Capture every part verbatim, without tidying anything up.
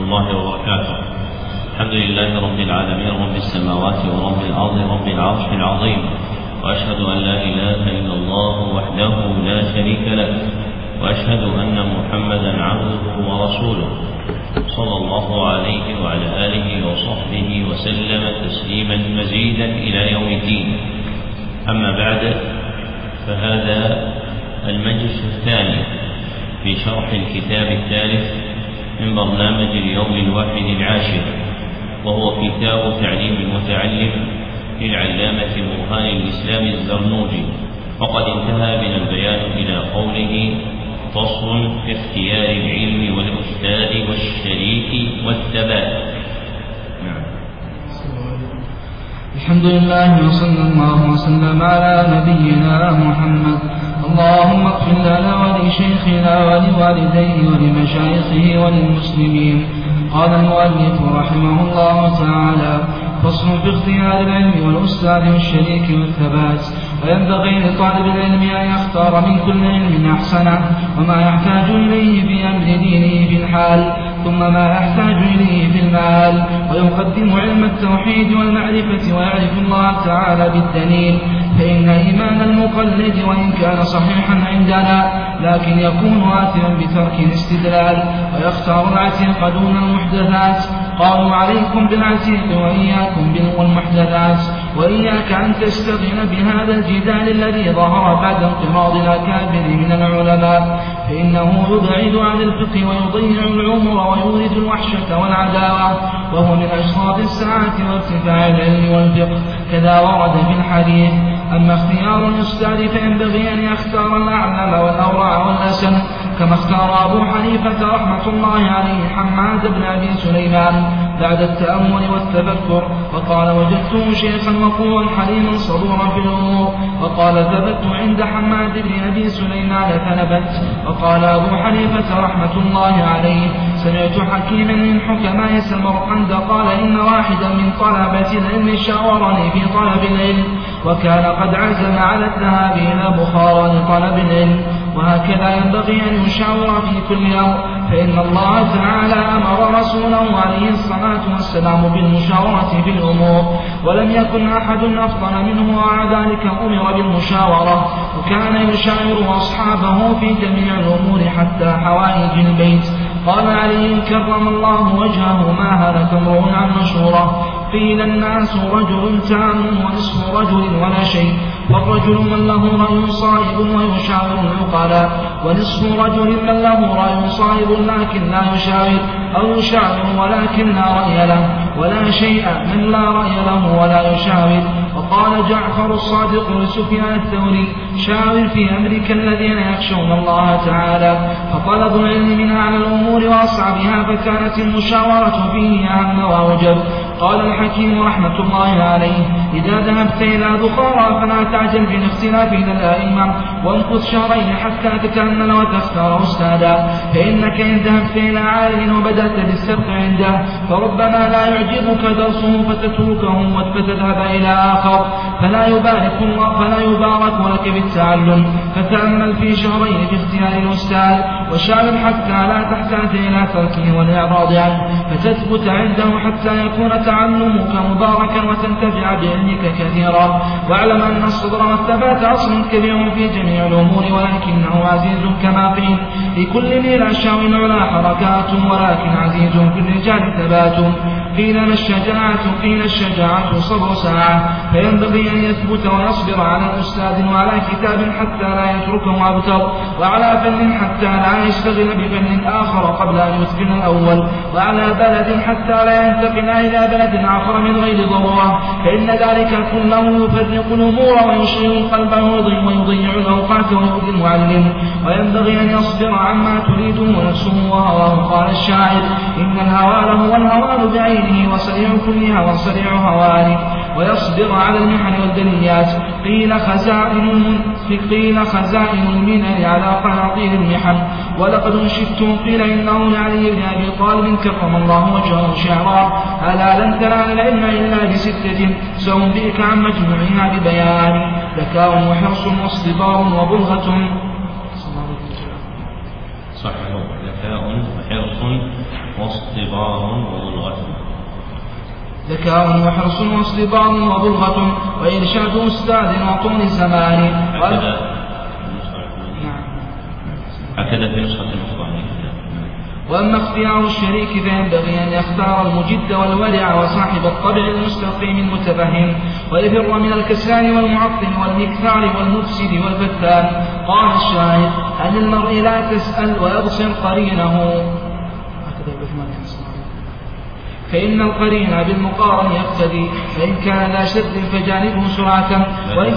الله وبركاته. الحمد لله رب العالمين، رب السماوات ورب الأرض، رب العرش العظيم، وأشهد أن لا إله إلا الله وحده لا شريك له، وأشهد أن محمدا عبده ورسوله صلى الله عليه وعلى آله وصحبه وسلم تسليما مزيدا إلى يوم الدين. أما بعد، فهذا المجلس الثاني في شرح الكتاب الثالث من برنامج اليوم الواحد العاشر، وهو كتاب تعليم المتعلم للعلامة برهان الإسلام الزرنوجي، وقد انتهى بنا البيان إلى قوله: فصل في اختيار العلم والأستاذ والشريك والثبات. نعم. الحمد لله وصلى الله وسلم على نبينا محمد. اللهم اغفر لنا ولشيخنا ولوالديه ولمشايخه وللمسلمين. قال المؤلف رحمه الله تعالى: فصل في اختيار العلم والأستاذ والشريك والثبات. وينبغي لطالب العلم أن يختار من كل علم أحسنه وما يحتاج إليه في أمر دينه في الحال، ثم ما يحتاج إليه في المال، ويقدم علم التوحيد والمعرفة ويعرف الله تعالى بالدليل، فإن إيمان المقلد وإن كان صحيحا عندنا لكن يكون آثما بترك الاستدلال، ويختار العتيق دون المحدثات. قالوا: عليكم بالعتيق وإياكم بالمحدثات، وإياك أن تستغن بهذا الجدال الذي ظهر بعد انقراض الأكابر من العلماء، فإنه يبعد عن الفقه ويضيع العمر ويورد الوحشة والعداوة، وهو من أشراط الساعة وارتفاع العلم والفقه، كذا ورد في الحديث. أما اختيار الأستاذ فينبغي أن يختار الأعلم والأورع والأسن، كما اختار أبو حنيفة رحمة الله عليه حماد بن أبي سليمان بعد التأمل والتفكر، وقال: وجدته شيخا وقوا حليما صبورا في الأمور. وقال: ثبت عند حماد بن أبي سليمان فنبت. وقال أبو حنيفة رحمة الله عليه: سمعت حكيما من حكماء سمرقند قال: إن واحدا من طلبة العلم شاورني في طلب العلم، وكان قد عزم على الذهاب إلى بخارى لطلب العلم. وهكذا ينبغي أن يشاور في كل أمر، فإن الله تعالى أمر رسوله عليه الصلاة والسلام بالمشاورة في الأمور، ولم يكن أحد أفضل منه، ومع ذلك أمر بالمشاورة، وكان يشاور أصحابه في جميع الأمور حتى حوائج البيت. قال علي كرم الله وجهه: ما هلك امرؤ عن مشورة. قيل: الناس رجل تام ونصف رجل ولا شيء، والرجل من له رأي صائب ويشاور العقلاء، ونصف رجل من له رأي صائب لكن لا يشاور، أو يشاور ولكن لا رأي له، ولا شيء من لا رأي له ولا يشاور. وقال جعفر الصادق لسفيان الثوري: شاور في أمرك الذين يخشون الله تعالى. فطلب العلم من أعلى الأمور وأصعبها، فكانت المشاورة فيه أهم وأوجب. قال الحكيم رحمة الله عليه: إذا ذهبت إلى بخارى فلا تعجل بالاختلاف إلى الأئمة، وامكث شهرين حتى تتأمل وتختار أستاذا، فإنك إن ذهبت إلى عالم وبدأت بالسبق عنده فربما لا يعجبك درسه فتتركه فتذهب إلى آخر، فلا يبارك الله فلا يبارك لك بالتعلم. فتأمل في شهرين في اختيار الأستاذ، وشاور حتى لا تحتاج إلى تركه والإعراض عنه، فتثبت عنده حتى يكون تعلمك مباركا وتنتفع بعلمك كثيرا. واعلم أن الصبر والثبات أصل كبير في جميع الأمور، ولكنه عزيز كما قيل: لكل ذي الأشياء العلا حركات، ولكن عزيز في الرجال ثبات. قيل ما الشجاعة؟ قيل الشجاعة صبر ساعة، فينبغي أن يثبت ويصبر على أستاذ وعلى كتاب حتى لا يتركه أبتر، وعلى فن حتى لا يشتغل بفن آخر قبل أن يتقن الأول، وعلى بلد حتى لا ينتقل إلى بلد آخر من غير ضرورة، فإن ذلك كله يفرق الأمور ويشغل القلب ويضيع الأوقات ويؤذي المعلم. وينبغي أن يصبر عما تريده نفسه وهواه. قال الشاعر: إن الهوى له الهوان بعينه، وسريع كل هوى سريع هوان. ويصبر على المحن والبليات. قيل خزائن قيل خزائن المنن على قناطير المحن. ولقد انشدتم قيل إنه لعلي بن أبي طالب كرم الله وجهه شعرا: ألا لن تنال العلم إلا بستة سأنبئك عن مجموعها ببيان: ذكاء وحرص واصطبار وبلغة. صحيح، ذكاء وحرص واصطبار وبلغة. ذكاء وحرص واصطبار وبلغة وإرشاد أستاذ وطول زمان. هكذا هكذا في نسخة المصباح. وأما اختيار الشريك فينبغي أن يختار المجد والورع وصاحب الطبع المستقيم المتفهم ويفر من الكسلان والمعطل والمكثار والمفسد والفتان. قال الشاعر: عن المرء لا تسأل ويبصر قرينه، فإن القرين بالمقارن يقتدي، فإن كان لا شر فجانبه سرعة وإن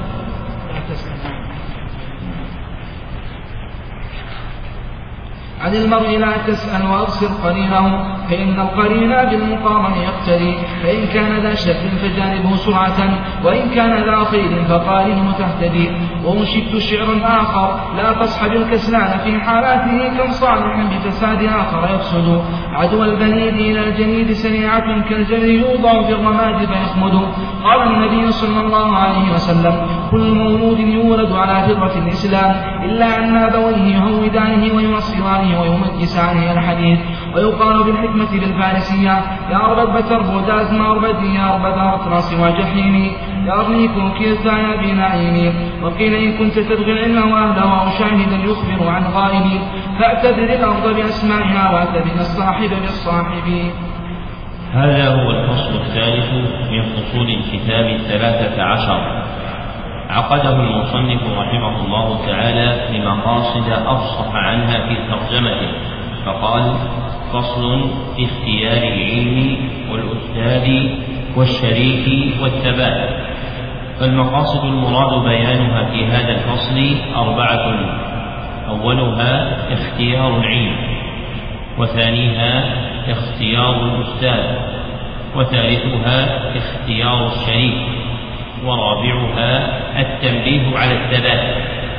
عن المرء لا تسأل وأبصر قرينه، فإن القرين بالمقارن يقتدي، فإن كان ذا شر فجانبه سرعة وإن كان ذا خير فقارنه تهتدي. وأنشدت شعر آخر: لا تصحب الكسلان في حالاته كم صالح بفساد آخر يفسد. عدو البليد إلى الجنيد سريعة كالجري يوضع في الرماد فيخمد. قال النبي صلى الله عليه وسلم: كل مولود يولد على فطرة الإسلام إلا أن أبويه يهودانه ويوصلانه ويمجسانه الحديث. ويقال بالحكمة بالفارسية: يا أربد بتربودات ما أربدي يا أربد أرطرس وجحيمي يا أرنيكم كيرتا يا بنعيمي. وقيل: إن كنت تبغي العلم وأهله وشاهدا يخبر عن غائبي فاعتبر الأرض بأسمائها واعتبر الصاحب بالصاحب. هذا هو الفصل الثالث من فصول الكتاب الثلاثة عشر، عقده المصنف رحمه الله تعالى بمقاصد أفصح عنها في ترجمته، فقال: فصل في اختيار العلم والأستاذ والشريك والثبات. فالمقاصد المراد بيانها في هذا الفصل أربعة: أولها اختيار العلم، وثانيها اختيار الأستاذ، وثالثها اختيار الشريك، ورابعها التنبيه على الثبات.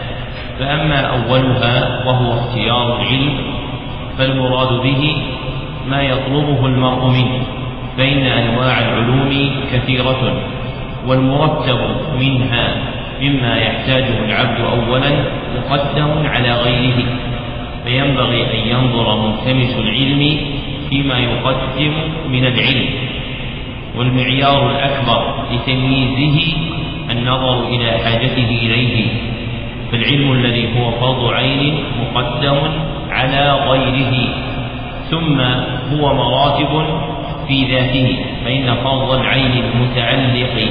فأما أولها وهو اختيار العلم فالمراد به ما يطلبه المرء منه، فإن أنواع العلوم كثيرة، والمرتب منها مما يحتاجه العبد أولا مقدم على غيره، فينبغي أن ينظر ملتمس العلم فيما يقدم من العلم. والمعيار الأكبر لتمييزه النظر إلى حاجته إليه، فالعلم الذي هو فرض عين مقدم على غيره. ثم هو مراتب في ذاته، فإن فرض العين المتعلق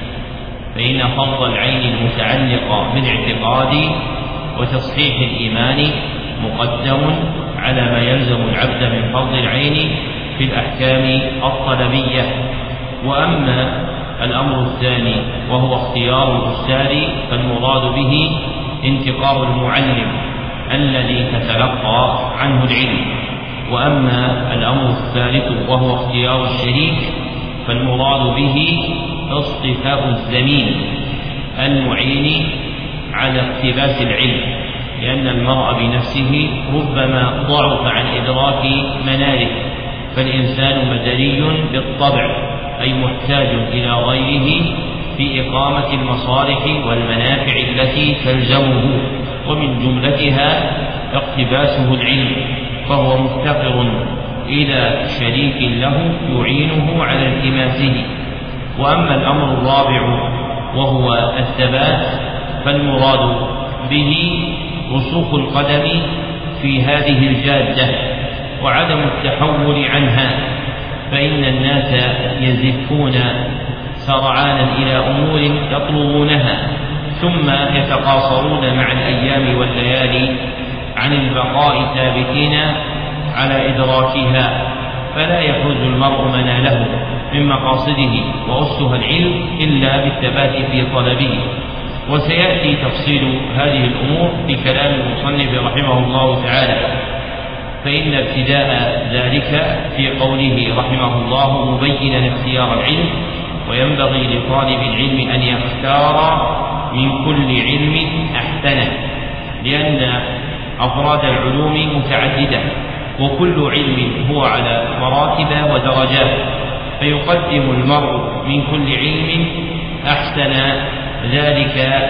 فإن فرض العين المتعلق بالاعتقاد وتصحيح الإيمان مقدم على ما يلزم العبد من فرض العين في الأحكام الطلبية. وأما الأمر الثاني وهو اختيار الأستاذ فالمراد به انتقاء المعلم الذي تتلقى عنه العلم. وأما الأمر الثالث وهو اختيار الشريك فالمراد به اصطفاء الزميل المعين على اقتباس العلم، لأن المرء بنفسه ربما ضعف عن إدراك مناره، فالإنسان مدني بالطبع، أي محتاج إلى غيره في إقامة المصالح والمنافع التي تلزمه، ومن جملتها اقتباسه العلم، فهو مفتقر إلى شريك له يعينه على التماسه. وأما الأمر الرابع وهو الثبات فالمراد به رسوخ القدم في هذه الجادة وعدم التحول عنها، فإن الناس يزفون سرعانا إلى أمور يطلبونها ثم يتقاصرون مع الأيام والليالي عن البقاء ثابتين على إدراكها، فلا يحوز المرء مناله من مقاصده وأسها العلم إلا بالثبات في طلبه. وسيأتي تفصيل هذه الأمور في كلام المصنف رحمه الله تعالى، فإن ابتداء ذلك في قوله رحمه الله مبينا اختيار العلم: وينبغي لطالب العلم أن يختار من كل علم أحسنه، لأن أفراد العلوم متعددة وكل علم هو على مراتب ودرجات، فيقدم المرء من كل علم أحسن ذلك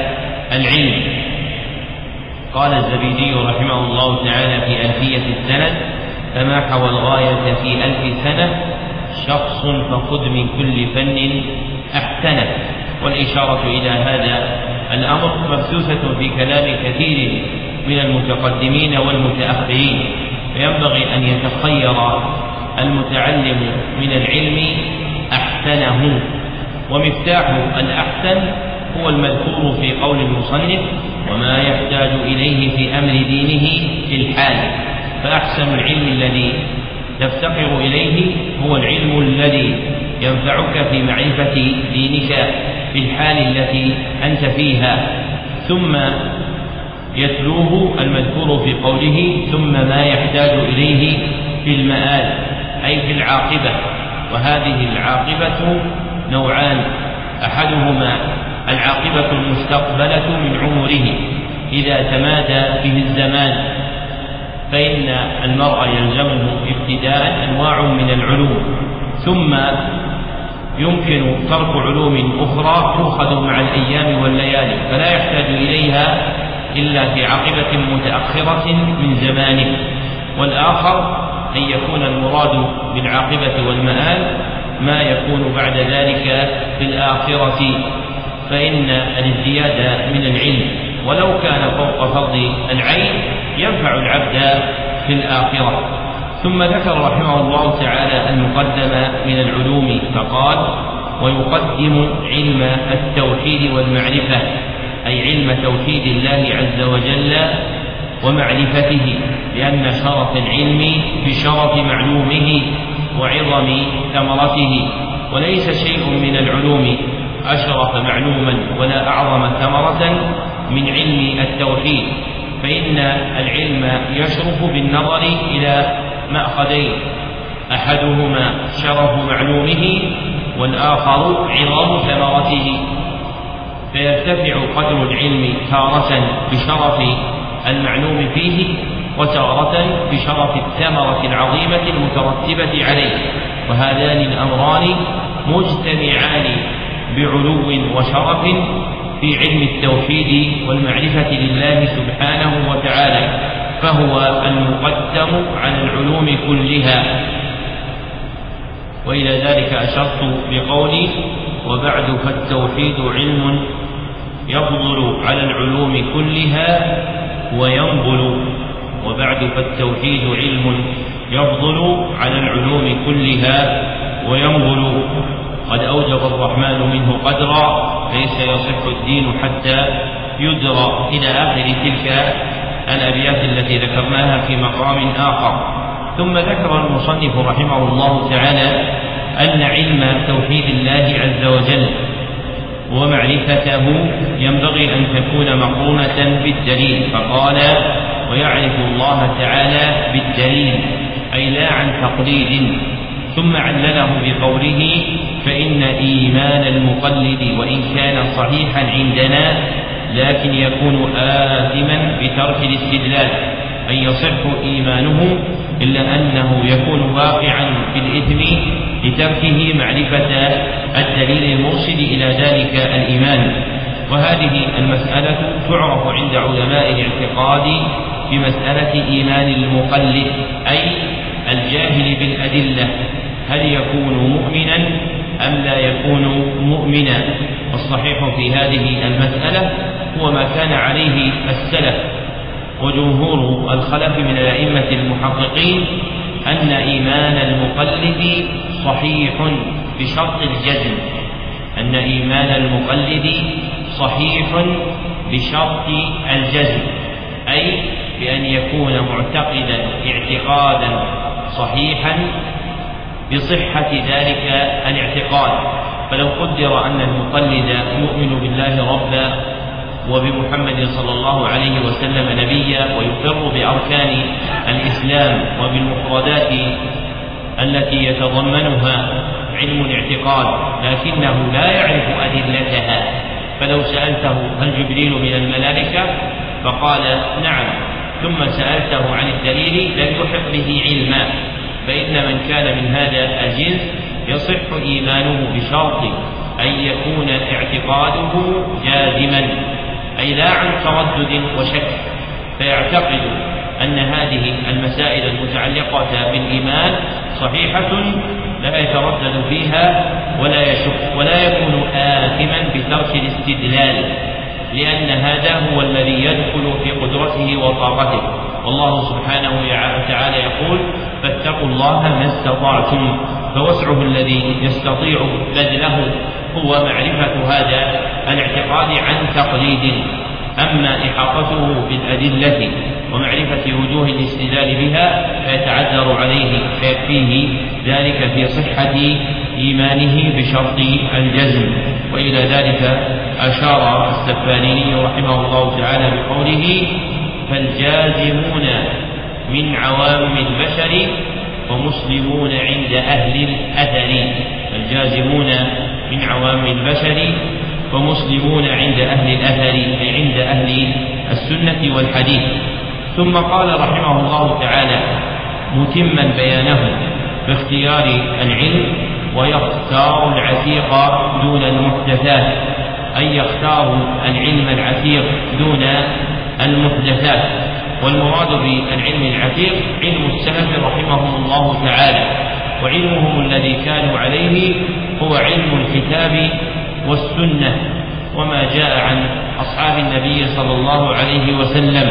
العلم. قال الزبيدي رحمه الله تعالى في ألفية السند: فما حوى الغاية في ألف سنة شخص فخذ من كل فن أحسنه. والإشارة إلى هذا الأمر مبثوثة في كلام كثير من المتقدمين والمتأخرين، فينبغي أن يتخير المتعلم من العلم أحسنه. ومفتاح الأحسن هو المذكور في قول المصنف وما يحتاج إليه في أمر دينه في الحال. فأحسن العلم الذي تفتقر إليه هو العلم الذي ينفعك في معرفة دينك في الحال التي أنت فيها، ثم يتلوه المذكور في قوله ثم ما يحتاج إليه في المآل أي في العاقبة. وهذه العاقبة نوعان: أحدهما العاقبة المستقبلة من عمره إذا تمادى به الزمان، فإن المرء يلزمه ابتداء أنواع من العلوم، ثم يمكن ترك علوم أخرى تؤخذ مع الأيام والليالي فلا يحتاج إليها إلا في عاقبة متأخرة من زمانه. والآخر أن يكون المراد بالعاقبة والمآل ما يكون بعد ذلك في الآخرة، فإن الازدياد من العلم ولو كان فوق فرض العين ينفع العبد في الآخرة. ثم ذكر رحمه الله تعالى المقدم من العلوم فقال: ويقدم علم التوحيد والمعرفة، أي علم توحيد الله عز وجل ومعرفته، لأن شرف العلم بشرف معلومه وعظم ثمرته، وليس شيء من العلوم أشرف معلوما ولا أعظم ثمرة من علم التوحيد، فإن العلم يشرف بالنظر إلى مأخذين: أحدهما شرف معلومه والآخر عظم ثمرته، فيرتفع قدر العلم تارة بشرف المعلوم فيه وتارة بشرف الثمرة العظيمة المترتبة عليه، وهذان الأمران مجتمعان بعلو وشرف في علم التوحيد والمعرفة لله سبحانه وتعالى، فهو المقدم على العلوم كلها. وإلى ذلك أشرت بقولي: وبعد فالتوحيد علم يفضل على العلوم كلها وينبل. وبعد فالتوحيد علم يفضل على العلوم كلها وينبل، قد أوجب الرحمن منه قدرا، ليس يصح الدين حتى يدرى، إلى آخر تلك الأبيات التي ذكرناها في مقام آخر. ثم ذكر المصنف رحمه الله تعالى أن علم توحيد الله عز وجل ومعرفته ينبغي أن تكون مقرونة بالدليل، فقال: ويعرف الله تعالى بالدليل، أي لا عن تقليد. ثم علله بقوله: فإن إيمان المقلد وإن كان صحيحا عندنا لكن يكون آثما بترك الاستدلال، أن يصح إيمانه إلا أنه يكون واقعا في الإثم لتركه معرفة الدليل المرشد إلى ذلك الإيمان. وهذه المسألة تعرف عند علماء الاعتقاد بمسألة إيمان المقلد، أي الجاهل بالأدلة، هل يكون مؤمنا أم لا يكون مؤمنا؟ والصحيح في هذه المسألة هو ما كان عليه السلف وجمهور الخلف من الأئمة المحققين، أن إيمان المقلد صحيح بشرط الجزم، أن إيمان المقلد صحيح بشرط الجزم، أي بأن يكون معتقدا اعتقادا صحيحا بصحة ذلك الاعتقاد. فلو قدر أن المقلد يؤمن بالله ربا وبمحمد صلى الله عليه وسلم نبيا ويقر بأركان الإسلام وبالمفردات التي يتضمنها علم الاعتقاد، لكنه لا يعرف أدلتها، فلو سألته هل جبريل من الملائكة فقال نعم، ثم سألته عن الدليل لم يحق به علما، فإن من كان من هذا الجنس يصح إيمانه بشرط أن يكون اعتقاده جازما، أي لا عن تردد وشك، فيعتقد أن هذه المسائل المتعلقة بالإيمان صحيحة لا يتردد فيها ولا يشك، ولا يكون آثما بترك الاستدلال، لأن هذا هو الذي يدخل في قدرته وطاقته. والله سبحانه وتعالى يقول: فاتقوا الله ما استطعتم، فوسعه الذي يستطيع بذله هو معرفة هذا الاعتقاد عن تقليد. أما إحاطته بالأدلة ومعرفة وجوه الاستدلال بها فيتعذر عليه، فيكفيه ذلك في صحة إيمانه بشرط الجزم. وإلى ذلك أشار السفاريني رحمه الله تعالى بقوله: فالجازمون من عوام البشر ومسلمون عند أهل الأثر. الجازمون من عوام البشر ومسلمون عند أهل الأثر، أي عند أهل السنة والحديث. ثم قال رحمه الله تعالى متما بيانه باختيار العلم: ويختار العتيق دون المحدثات، أي يختار العلم العتيق دون المحدثات. والمراد بالعلم العتيق علم السلف رحمهم الله تعالى، وعلمهم الذي كانوا عليه هو علم الكتاب والسنة وما جاء عن أصحاب النبي صلى الله عليه وسلم.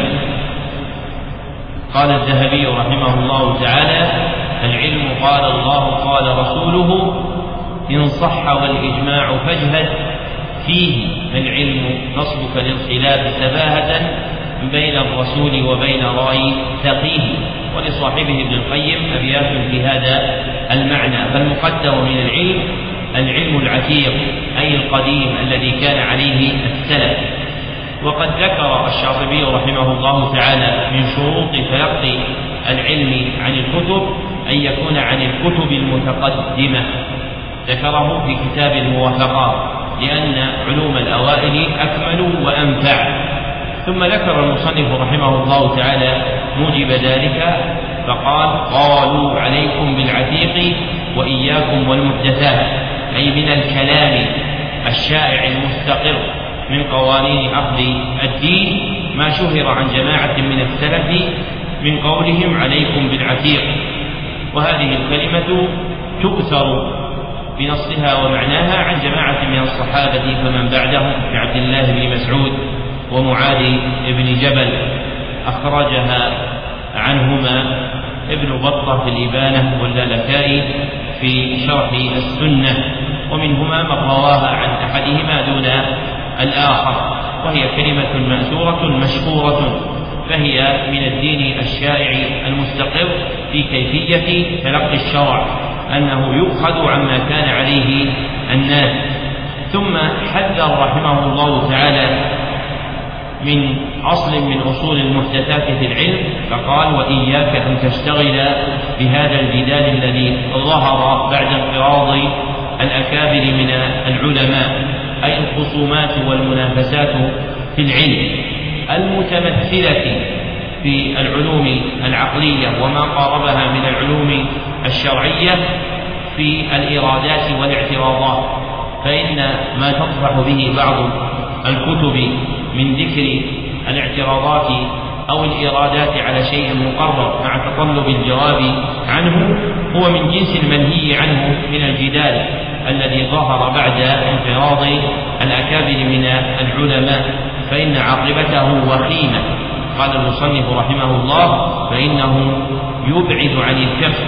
قال الذهبي رحمه الله تعالى: العلم قال الله قال رسوله، إن صح والإجماع فاجهد فيه، العلم نصبك للخلاف سباهة بين الرسول وبين رأي فقيه. ولصاحبه ابن القيم أبيات في هذا المعنى. فالمقدم من العلم العلم العتيق، أي القديم الذي كان عليه السلف. وقد ذكر الشاطبي رحمه الله تعالى من شروط تلقي العلم عن الكتب أن يكون عن الكتب المتقدمة، ذكره في كتاب الموافقات، لأن علوم الأوائل أكمل وأنفع. ثم ذكر المصنف رحمه الله تعالى موجب ذلك فقال: قالوا عليكم بالعتيق وإياكم والمحدثات، أي من الكلام الشائع المستقر من قوانين أخذ الدين ما شهر عن جماعة من السلف من قولهم عليكم بالعتيق. وهذه الكلمة تؤثر بنصها ومعناها عن جماعة من الصحابة فمن بعدهم كعبد الله بن مسعود ومعاذ بن جبل، أخرجها عنهما ابن بطة في الإبانة واللالكائي في شرح السنة، ومنهما من رواها عن أحدهما دون الآخر، وهي كلمة مأثورة مشهورة، فهي من الدين الشائع المستقر في كيفية تلقي الشرع، أنه يؤخذ عما كان عليه الناس. ثم حذر رحمه الله تعالى من أصل من أصول المحدثات في العلم، فقال: وإياك أن تشتغل بهذا الجدال الذي ظهر بعد انقراض الأكابر من العلماء، أي الخصومات والمنافسات في العلم المتمثلة في العلوم العقلية وما قاربها من العلوم الشرعية في الإرادات والاعتراضات. فإن ما تطرح به بعض الكتب من ذكر الاعتراضات أو الإرادات على شيء مقرر مع تطلب الجواب عنه هو من جنس المنهي عنه من الجدال الذي ظهر بعد انقراض الأكابر من العلماء، فإن عاقبته وخيمة. قال المصنف رحمه الله: فإنه يبعد عن الكفر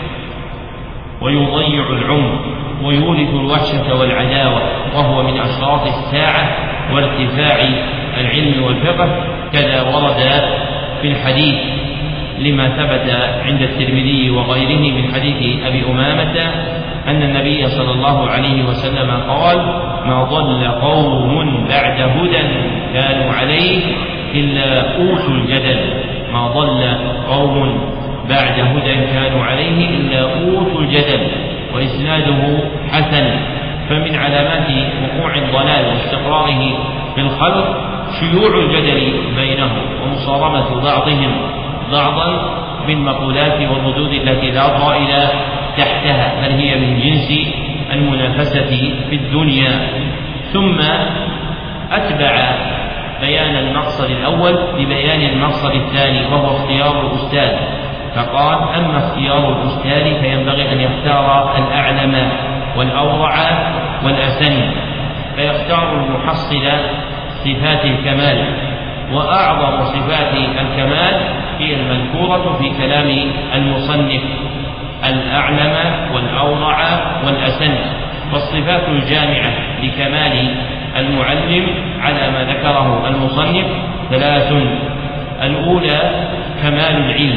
ويضيع العمر ويورث الوحشة والعداوة، وهو من أشراط الساعة وارتفاع العلم والفقه، كذا ورد في الحديث لما ثبت عند الترمذي وغيره من حديث أبي أمامة أن النبي صلى الله عليه وسلم قال: ما ضل قوم بعد هدى كانوا عليه إلا أوتوا الجدل. ما ضل قوم بعد هدى كانوا عليه إلا أوتوا الجدل. وإسناده حسن. فمن علامات وقوع الضلال واستقراره في الخلق شيوع الجدل بينهم ومصارمة بعضهم بعضا بالمقولات والردود التي لا طائل تحتها، بل هي من جنس المنافسة في الدنيا. ثم أتبع بيان المقصد الأول ببيان المقصد الثاني وهو اختيار الأستاذ، فقال: أما اختيار الأستاذ فينبغي أن يختار الأعلم والأورع والأسن، فيختار المحصل صفات الكمال، وأعظم صفات الكمال هي المذكورة في كلام المصنف: الأعلم والأورع والأسن. والصفات الجامعة لكمال المعلم على ما ذكره المصنف ثلاث: الأولى كمال العلم،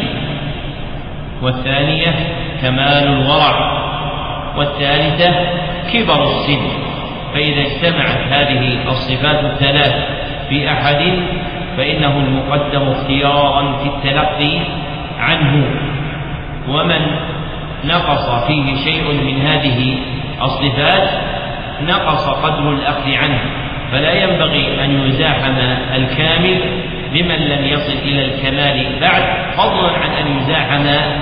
والثانية كمال الورع، والثالثة كبر السن. فإذا اجتمعت هذه الصفات الثلاث في أحد فإنه المقدم اختيارا في التلقي عنه، ومن نقص فيه شيء من هذه الصفات نقص قدر الأخذ عنه، فلا ينبغي أن يزاحم الكامل بمن لم يصل إلى الكمال بعد، فضلا عن أن يزاحم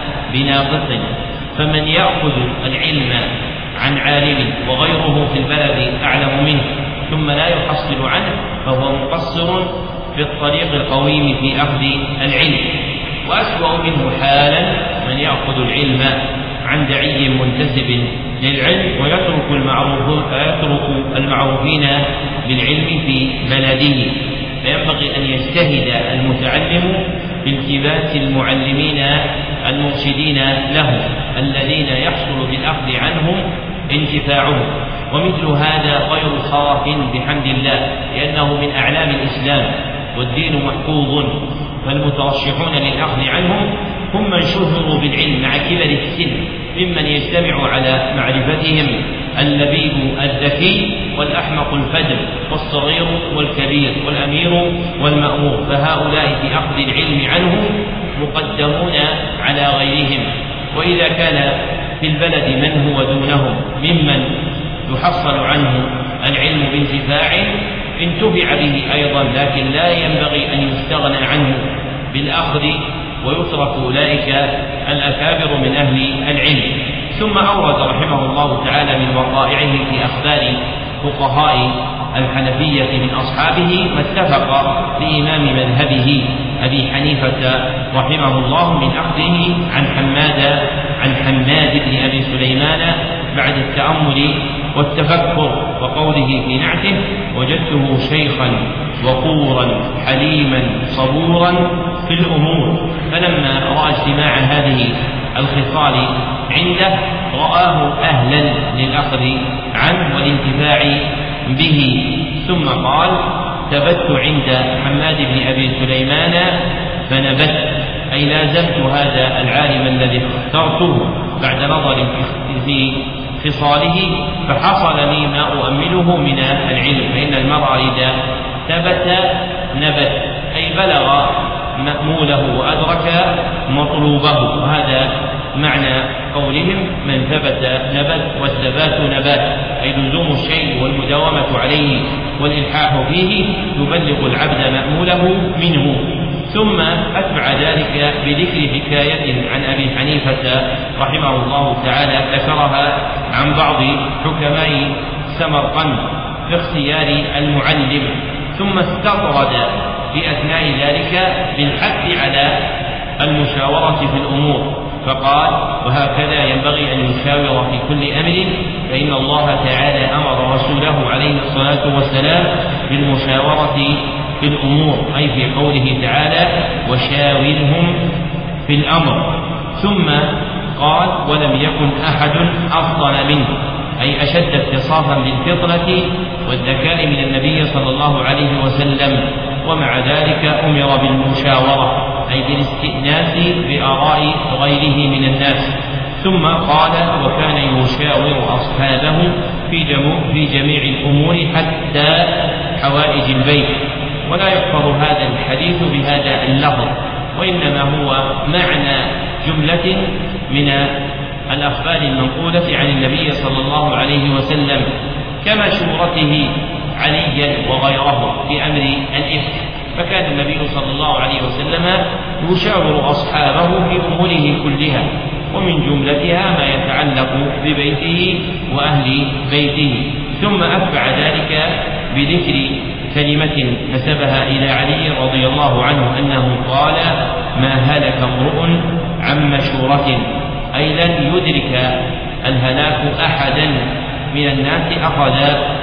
بناقص. فمن يأخذ العلم عن عالم وغيره في البلد أعلم منه ثم لا يحصل عنه فهو مقصر في الطريق القويم في أخذ العلم. وأسوأ منه حالا من يأخذ العلم عن دعي منتسب للعلم ويترك المعروف يترك المعروفين بالعلم في بلده. فينبغي أن يجتهد المتعلم بالتباس المعلمين المرشدين له الذين يحصل بالأخذ عنهم انتفاعه. ومثل هذا غير خاف بحمد الله، لأنه من أعلام الإسلام والدين محفوظ، فالمترشحون للأخذ عنهم هم من شهروا بالعلم مع كبر السن، ممن يجتمع على معرفتهم اللبيب الذكي والأحمق الفجر والصغير والكبير والأمير والمأمور، فهؤلاء في أخذ العلم عنهم مقدمون على غيرهم. وإذا كان في البلد من هو دونهم ممن يحصل عنه العلم بانتفاع انتفع به أيضا، لكن لا ينبغي أن يستغنى عنه بالأخذ ويترك أولئك الأكابر من أهل العلم. ثم أورد رحمه الله تعالى من وقائعه في أخبار فقهاء الحنفية من أصحابه ما اتفق لإمام مذهبه أبي حنيفة رحمه الله من أخذه عن حماد عن حماد بن أبي سليمان بعد التأمل والتفكر، وقوله في نعته: وجدته شيخا وقورا حليما صبورا في الأمور. فلما رأى اجتماع هذه الخصال عنده رآه أهلا للأخذ عنه والانتفاع به. ثم قال: ثبت عند حماد بن أبي سليمان فنبت، أي لازمت هذا العالم الذي اخترته بعد نظر في خصاله فحصل لي ما أؤمله من العلم. فإن المرء إذا ثبت نبت، أي بلغ مأموله وأدرك مطلوبه، وهذا معنى قولهم: من ثبت نبت، والثبات نبات، أي لزوم الشيء والمداومة عليه والإلحاح فيه يبلغ العبد مأموله منه. ثم أتبع ذلك بذكر حكاية عن أبي حنيفة رحمه الله تعالى ذكرها عن بعض حكماء سمرقند في اختيار المعلم، ثم استطرد في أثناء ذلك بالحث على المشاورة في الأمور، فقال: وهكذا ينبغي أن يشاور في كل أمر، فإن الله تعالى أمر رسوله عليه الصلاة والسلام بالمشاورة في الأمور، أي في قوله تعالى: وشاورهم في الأمر. ثم قال: ولم يكن أحد أفضل منه، أي أشد اتصافا بالفطنة والذكاء من النبي صلى الله عليه وسلم، ومع ذلك أمر بالمشاورة، أي بالاستئناس بآراء غيره من الناس. ثم قال: وكان يشاور أصحابه في, في جميع الأمور حتى حوائج البيت. ولا يحفظ هذا الحديث بهذا اللفظ، وإنما هو معنى جملة من الأخبار المنقولة عن النبي صلى الله عليه وسلم، كمشورته عليا وغيره في أمر الإفك، فكان النبي صلى الله عليه وسلم يشاور أصحابه في أموره كلها، ومن جملتها ما يتعلق ببيته وأهل بيته. ثم أتبع ذلك بذكر كلمة نسبها إلى علي رضي الله عنه أنه قال: ما هلك امرؤ عن مشورة، أي لن يدرك الهلاك أحدا من الناس أخذ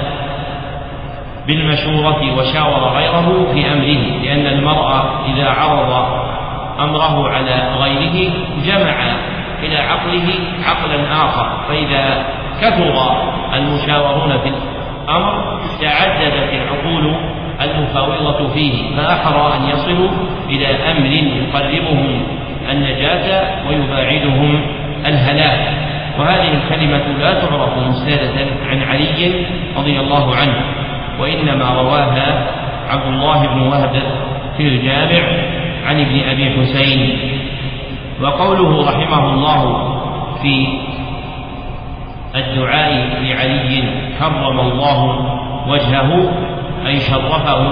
بالمشورة وشاور غيره في أمره، لأن المرء إذا عرض أمره على غيره جمع إلى عقله عقلا آخر، فإذا كثر المشاورون في الأمر تعددت العقول المفاوضة فيه، فأحرى أن يصلوا إلى أمر يقربهم النجاة ويباعدهم الهلاك. وهذه الكلمة لا تعرف مسندة عن علي رضي الله عنه، وإنما رواها عبد الله بن وهب في الجامع عن ابن أبي حسين. وقوله رحمه الله في الدعاء لعلي: كرم الله وجهه، أي شرفه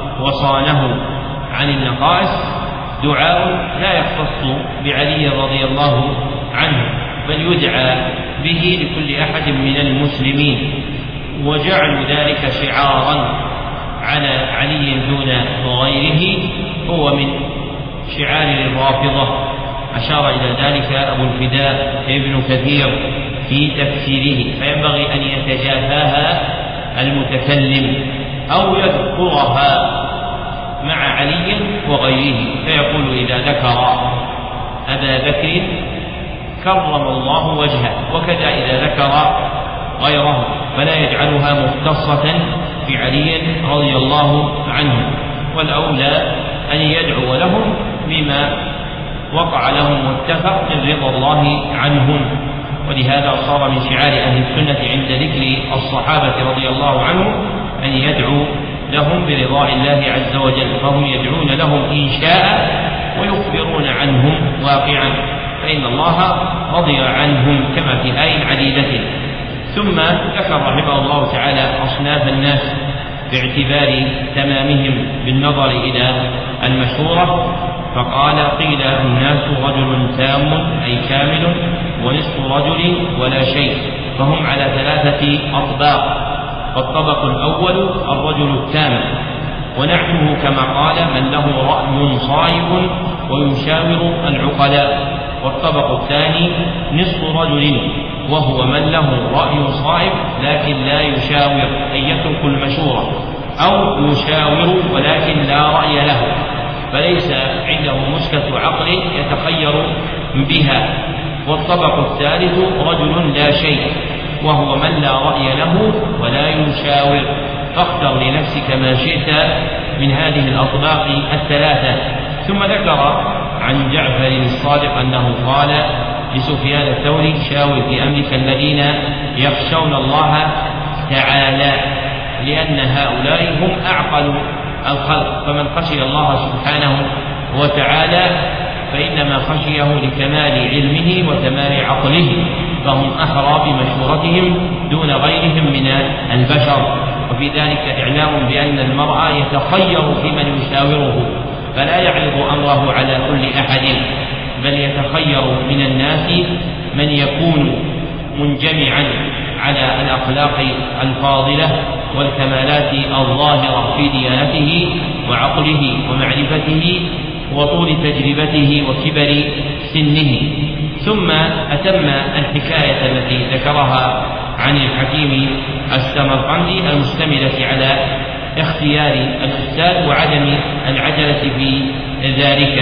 وصانه عن النقائص، دعاء لا يختص بعلي رضي الله عنه، بل يدعى به لكل أحد من المسلمين، وجعل ذلك شعارا على علي دون غيره هو من شعار الرافضة. أشار إلى ذلك أبو الفداء ابن كثير في تفسيره، فينبغي أن يتجافاها المتكلم أو يذكرها مع علي وغيره، فيقول إذا ذكر أبا بكر كرم الله وجهه، وكذا إذا ذكر غيره، فلا يجعلها مختصة بعلي رضي الله عنه. والأولى أن يدعو لهم بما وقع لهم واتفق من رضا الله عنهم. ولهذا صار من شعار أهل السنة عند ذكر الصحابة رضي الله عنهم أن يدعو لهم برضاء الله عز وجل، فهم يدعون لهم إن شاء ويخبرون عنهم واقعا، فإن الله رضي عنهم كما في آية عديدة. ثم ذكر رحمه الله تعالى أصناف الناس باعتبار تمامهم بالنظر إلى المشورة، فقال: قيل الناس رجل تام أي كامل، ونصف رجل ولا شيء، فهم على ثلاثة أطباق. فالطبق الأول الرجل التام، ونحوه كما قال: من له رأي صائب ويشاور العقلاء. والطبق الثاني نصف رجل، وهو من له رأي صائب لكن لا يشاور، أي يترك المشورة، أو يشاور ولكن لا رأي له، فليس عنده مشكلة عقل يتخير بها. والطبق الثالث رجل لا شيء، وهو من لا رأي له ولا يشاور، فاختر لنفسك ما شئت من هذه الأطباق الثلاثة. ثم ذكر عن جعفر الصادق أنه قال لسفيان الثوري: شاور في أمرك الذين يخشون الله تعالى، لأن هؤلاء هم أعقل الخلق، فمن خشي الله سبحانه وتعالى فإنما خشيه لكمال علمه وتمام عقله، فهم أحرى بمشورتهم دون غيرهم من البشر. وفي ذلك إعلام بأن المرء يتخير في من يشاوره، فلا يعرض أمره على كل أحد، بل يتخير من الناس من يكون منجمعا على الأخلاق الفاضلة والكمالات الظاهرة في ديانته وعقله ومعرفته وطول تجربته وكبر سنه. ثم أتم الحكاية التي ذكرها عن الحكيم السمرقندي المشتملة على اختيار الأستاذ وعدم العجلة في ذلك.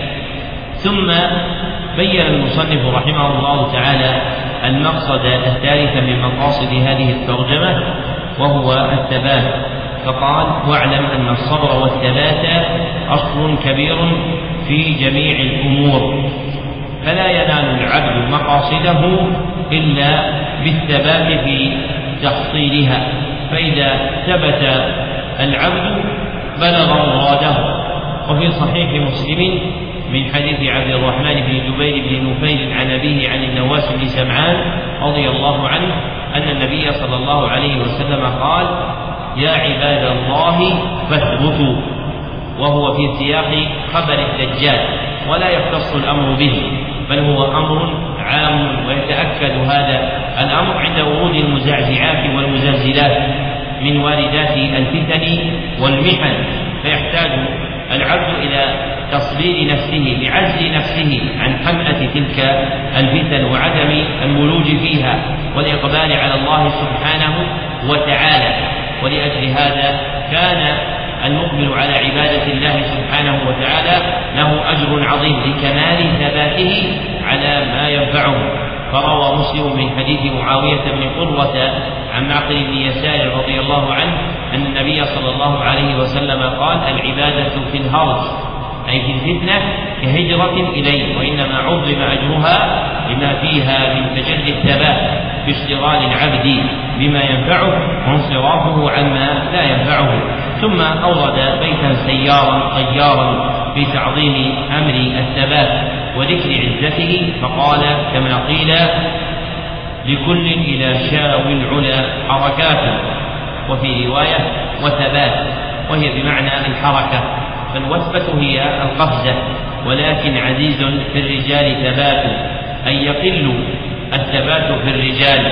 ثم بين المصنف رحمه الله تعالى المقصد الثالث من مقاصد هذه الترجمة، وهو الثبات، فقال: واعلم أن الصبر والثبات أصل كبير في جميع الأمور، فلا ينال العبد مقاصده إلا بالثبات في تحصيلها، فإذا ثبت العبد بلغ مراده. وفي صحيح مسلم من حديث عبد الرحمن بن جبير بن نفيل عن أبيه عن النواس بن سمعان رضي الله عنه أن النبي صلى الله عليه وسلم قال: يا عباد الله فاثبتوا، وهو في سياق خبر الدجال، ولا يختص الأمر به، بل هو أمر عام، ويتأكد هذا الأمر عند ورود ورود المزعزعات والمزلزلات من واردات الفتن والمحن، فيحتاج العبد إلى تصبير نفسه بعزل نفسه عن حمأة تلك الفتن وعدم الملوج فيها والإقبال على الله سبحانه وتعالى. ولأجل هذا كان المقبل على عبادة الله سبحانه وتعالى له أجر عظيم لكمال ثباته على ما ينفعه. فروى مسلم من حديث معاوية بن قرة عن معقل بن يسار رضي الله عنه أن النبي صلى الله عليه وسلم قال: العبادة في الهرج أي في الفتنة كهجرة إليه، وإنما عظم أجرها لما فيها من تجلي الثبات باشتغال العبد بما ينفعه وانصرافه عما لا ينفعه. ثم أورد بيتا سيارا طيارا في تعظيم أمر الثبات وذكر عزته، فقال كما قيل: لكل إلى شاو العلا حركات، وفي رواية وثبات، وهي بمعنى الحركة. فالوثبة هي القفزة، ولكن عزيز في الرجال ثبات، أي يقل الثبات في الرجال.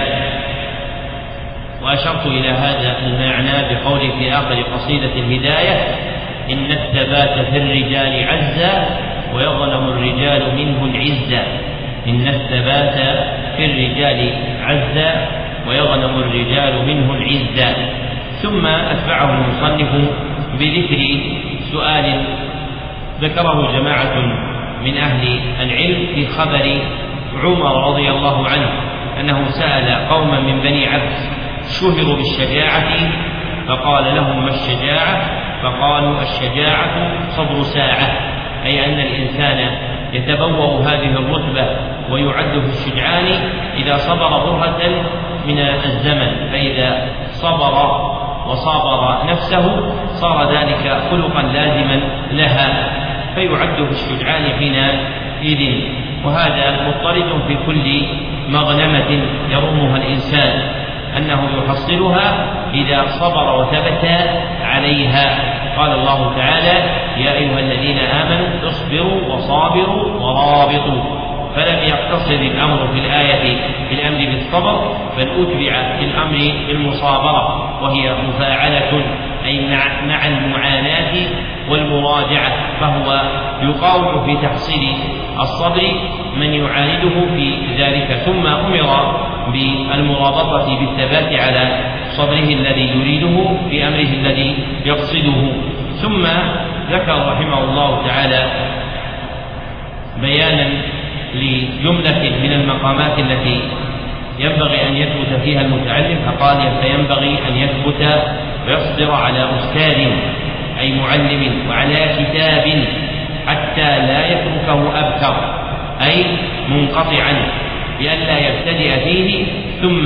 وأشرت إلى هذا المعنى بقولي في آخر قصيدة الهداية: إن الثبات في الرجال عزا ويظلم الرجال منه العزة. إن الثبات في الرجال عزا ويظلم الرجال منه العزة. ثم أتبعه المصنف بذكر سؤال ذكره جماعة من أهل العلم في خبر عمر رضي الله عنه أنه سأل قوما من بني عبد شهروا بالشجاعة فقال لهم: ما الشجاعة؟ فقالوا: الشجاعة صبر ساعة، أي أن الإنسان يتبوأ هذه الرتبة ويعد في الشجعان إذا صبر برهة من الزمن، فإذا صبر وصابر نفسه صار ذلك خلقا لازما لها، فيعد في الشجعان حينئذ. وهذا مضطرد في كل مغنمة يرمها الإنسان، أنه يحصلها إذا صبر وثبت عليها. قال الله تعالى: يا أيها الذين آمنوا اصبروا وصابروا ورابطوا. فلم يقتصر الأمر في الآية في الأمر بالصبر، بل أتبع في الأمر بالمصابرة، وهي مفاعلة أي مع, مع المعاناة والمراجعة، فهو يقاوم في تحصيل الصبر من يعانده في ذلك. ثم أمر بالمرابطة بالثبات على صبره الذي يريده في أمره الذي يقصده. ثم ذكر رحمه الله تعالى بيانا لجملة من المقامات التي ينبغي أن يثبت فيها المتعلم، فقال: فينبغي أن يثبت ويصبر على أستاذ أي معلم وعلى كتاب حتى لا يتركه أبتر، أي منقطعا، بألا يبتدئ فيه ثم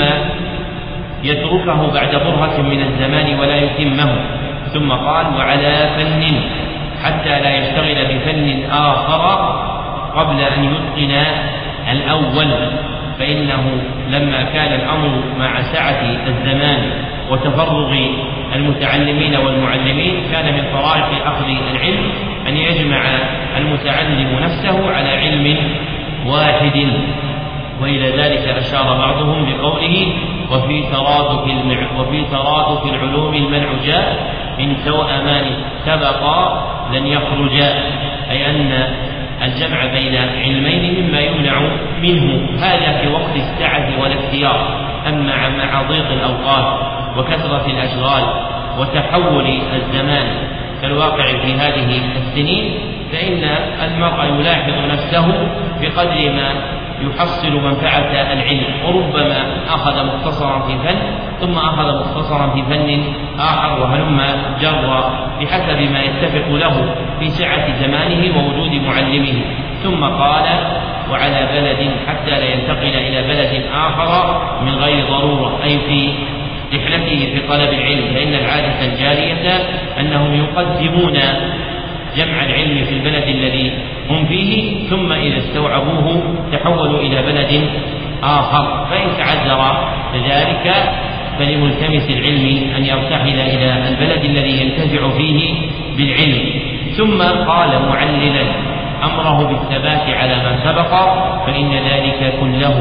يتركه بعد برهة من الزمان ولا يتمه. ثم قال: وعلى فن حتى لا يشتغل بفن آخر قبل أن يتقن الأول، فإنه لما كان الأمر مع سعة الزمان وتفرغ المتعلمين والمعلمين كان من طرائق أخذ العلم أن يجمع المتعلم نفسه على علم واحد. وإلى ذلك أشار بعضهم بقوله: وفي ترادف المع... وفي ترادف العلوم المنع جاء من توأمان سبقا لن يخرجا، أي أن الجمع بين علمين مما يمنع منه، هذا في وقت السعة والاختيار. أما مع ضيق الأوقات وكثرة الأشغال وتحول الزمان كالواقع في هذه السنين، فإن المرء يلاحظ نفسه بقدر ما يحصل منفعة العلم، وربما أخذ مختصرا في فن ثم أخذ مختصرا في فن آخر، وهلم جر بحسب ما يتفق له في سعة زمانه ووجود معلمه. ثم قال: وعلى بلد حتى لا ينتقل إلى بلد آخر من غير ضرورة، أي في رحلته في طلب العلم، فإن العادة الجارية أنهم يقدمون جمع العلم في البلد الذي هم فيه، ثم إذا استوعبوه تحولوا إلى بلد آخر، فإن تعذر ذلك فلملتمس العلم أن يرتحل إلى البلد الذي ينتفع فيه بالعلم. ثم قال معللا أمره بالثبات على ما سبق، فإن ذلك كله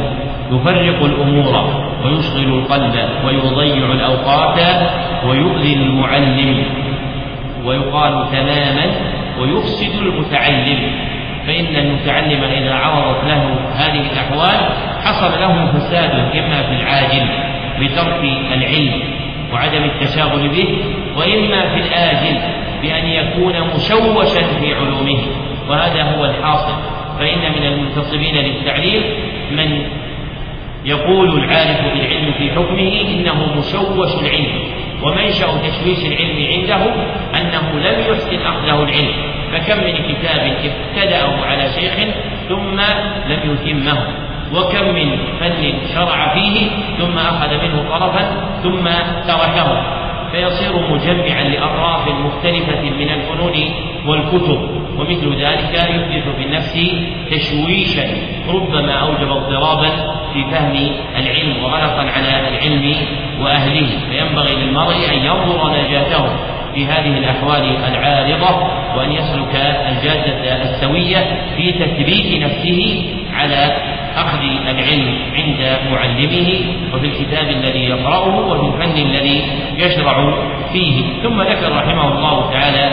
يفرق الأمور ويشغل القلب ويضيع الأوقات ويؤذي المعلم، ويقال تماما ويفسد المتعلم، فإن المتعلم إذا عرضت له هذه الأحوال حصل له فساد إما في العاجل بترك العلم وعدم التشاغل به، وإما في الآجل بأن يكون مشوشا في علومه، وهذا هو الحاصل. فإن من المنتصبين للتعليم من يقول العارف بالعلم في حكمه إنه مشوش العلم، ومنشأ تشويش العلم عنده أنه لم يحسن أخذه العلم، فكم من كتاب ابتدأه على شيخ ثم لم يتمه، وكم من فن شرع فيه ثم أخذ منه طرفا ثم تركه، فيصير مجمعا لأطراف مختلفة من الفنون والكتب، ومثل ذلك يحدث في النفس تشويشا ربما أوجب اضطرابا في فهم العلم وغلقا على العلم وأهله. فينبغي للمرء أن ينظر نجاته في هذه الأحوال العارضة، وأن يسلك الجادة السوية في تثبيت نفسه على أخذ العلم عند معلمه وفي الكتاب الذي يقرأه وفي الفن الذي يشرع فيه. ثم ذكر رحمه الله تعالى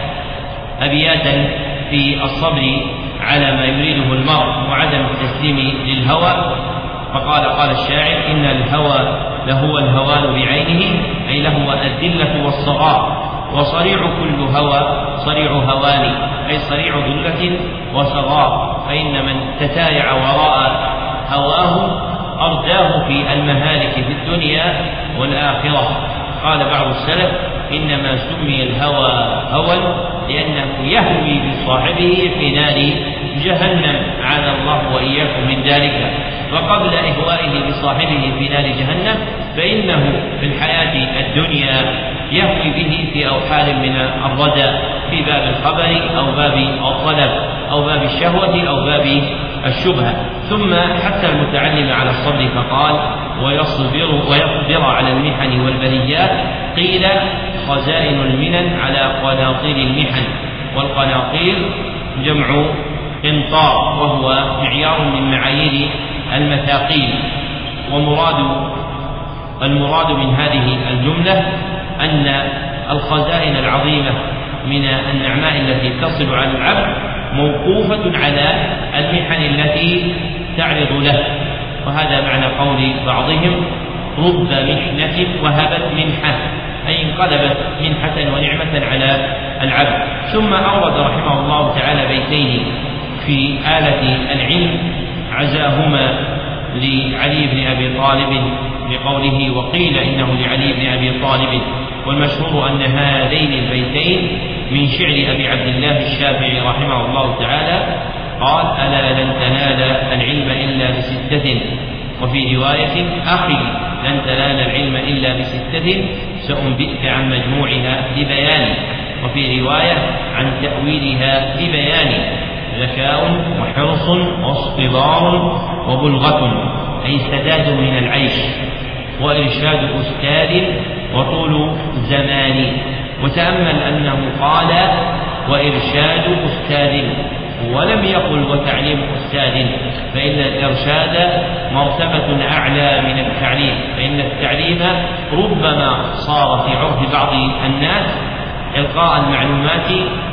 أبياتا في الصبر على ما يريده المرء وعدم التسليم للهوى، فقال قال الشاعر: إن الهوى لهو الهوان بعينه، أي لهو الذلة والصغار، وصريع كل هوى صريع هوان، أي صريع ذلة وصغار، فإن من تتايع وراء هواه أرداه في المهالك في الدنيا والآخرة. قال بعض السلف: إنما سمي الهوى هوى لأنه يهوي بصاحبه في نار جهنم، عانى الله وإياكم من ذلك. وقبل إهوائه بصاحبه في نار جهنم فإنه في الحياة الدنيا يهوي به في أوحال من الردى، في باب الخبر أو باب الطلب أو باب الشهوة أو باب الشبهة. ثم حتى المتعلم على الصبر فقال: ويصبر, ويصبر على المحن والبليات، قيل خزائن المنن على قناطير المحن، والقناطير جمع قنطار وهو معيار من معايير المثاقيل. ومراد المراد من هذه الجملة أن الخزائن العظيمة من النعماء التي تصل على العبد موقوفة على المحن التي تعرض له، وهذا معنى قول بعضهم: رب محنة وهبت منحة، أي انقلبت منحة ونعمة على العبد. ثم أورد رحمه الله تعالى بيتين في آلة العلم عزاهما لعلي بن أبي طالب بقوله: وقيل إنه لعلي بن أبي طالب. والمشهور أن هذين البيتين من شعر أبي عبد الله الشافعي رحمه الله تعالى، قال: ألا لن تنال العلم إلا بستة، وفي رواية: أخي لن تنال العلم إلا بستة سأنبئك عن مجموعها لبيان، وفي رواية عن تأويلها لبيان: ذكاء وحرص واصطبار وبلغة، أي سداد من العيش، وإرشاد أستاذ وطول زمان. وتأمل أنه قال: وإرشاد أستاذ، ولم يقل وتعليم أستاذ، فإن الإرشاد مرتبة أعلى من التعليم، فإن التعليم ربما صار في عرف بعض الناس إلقاء المعلومات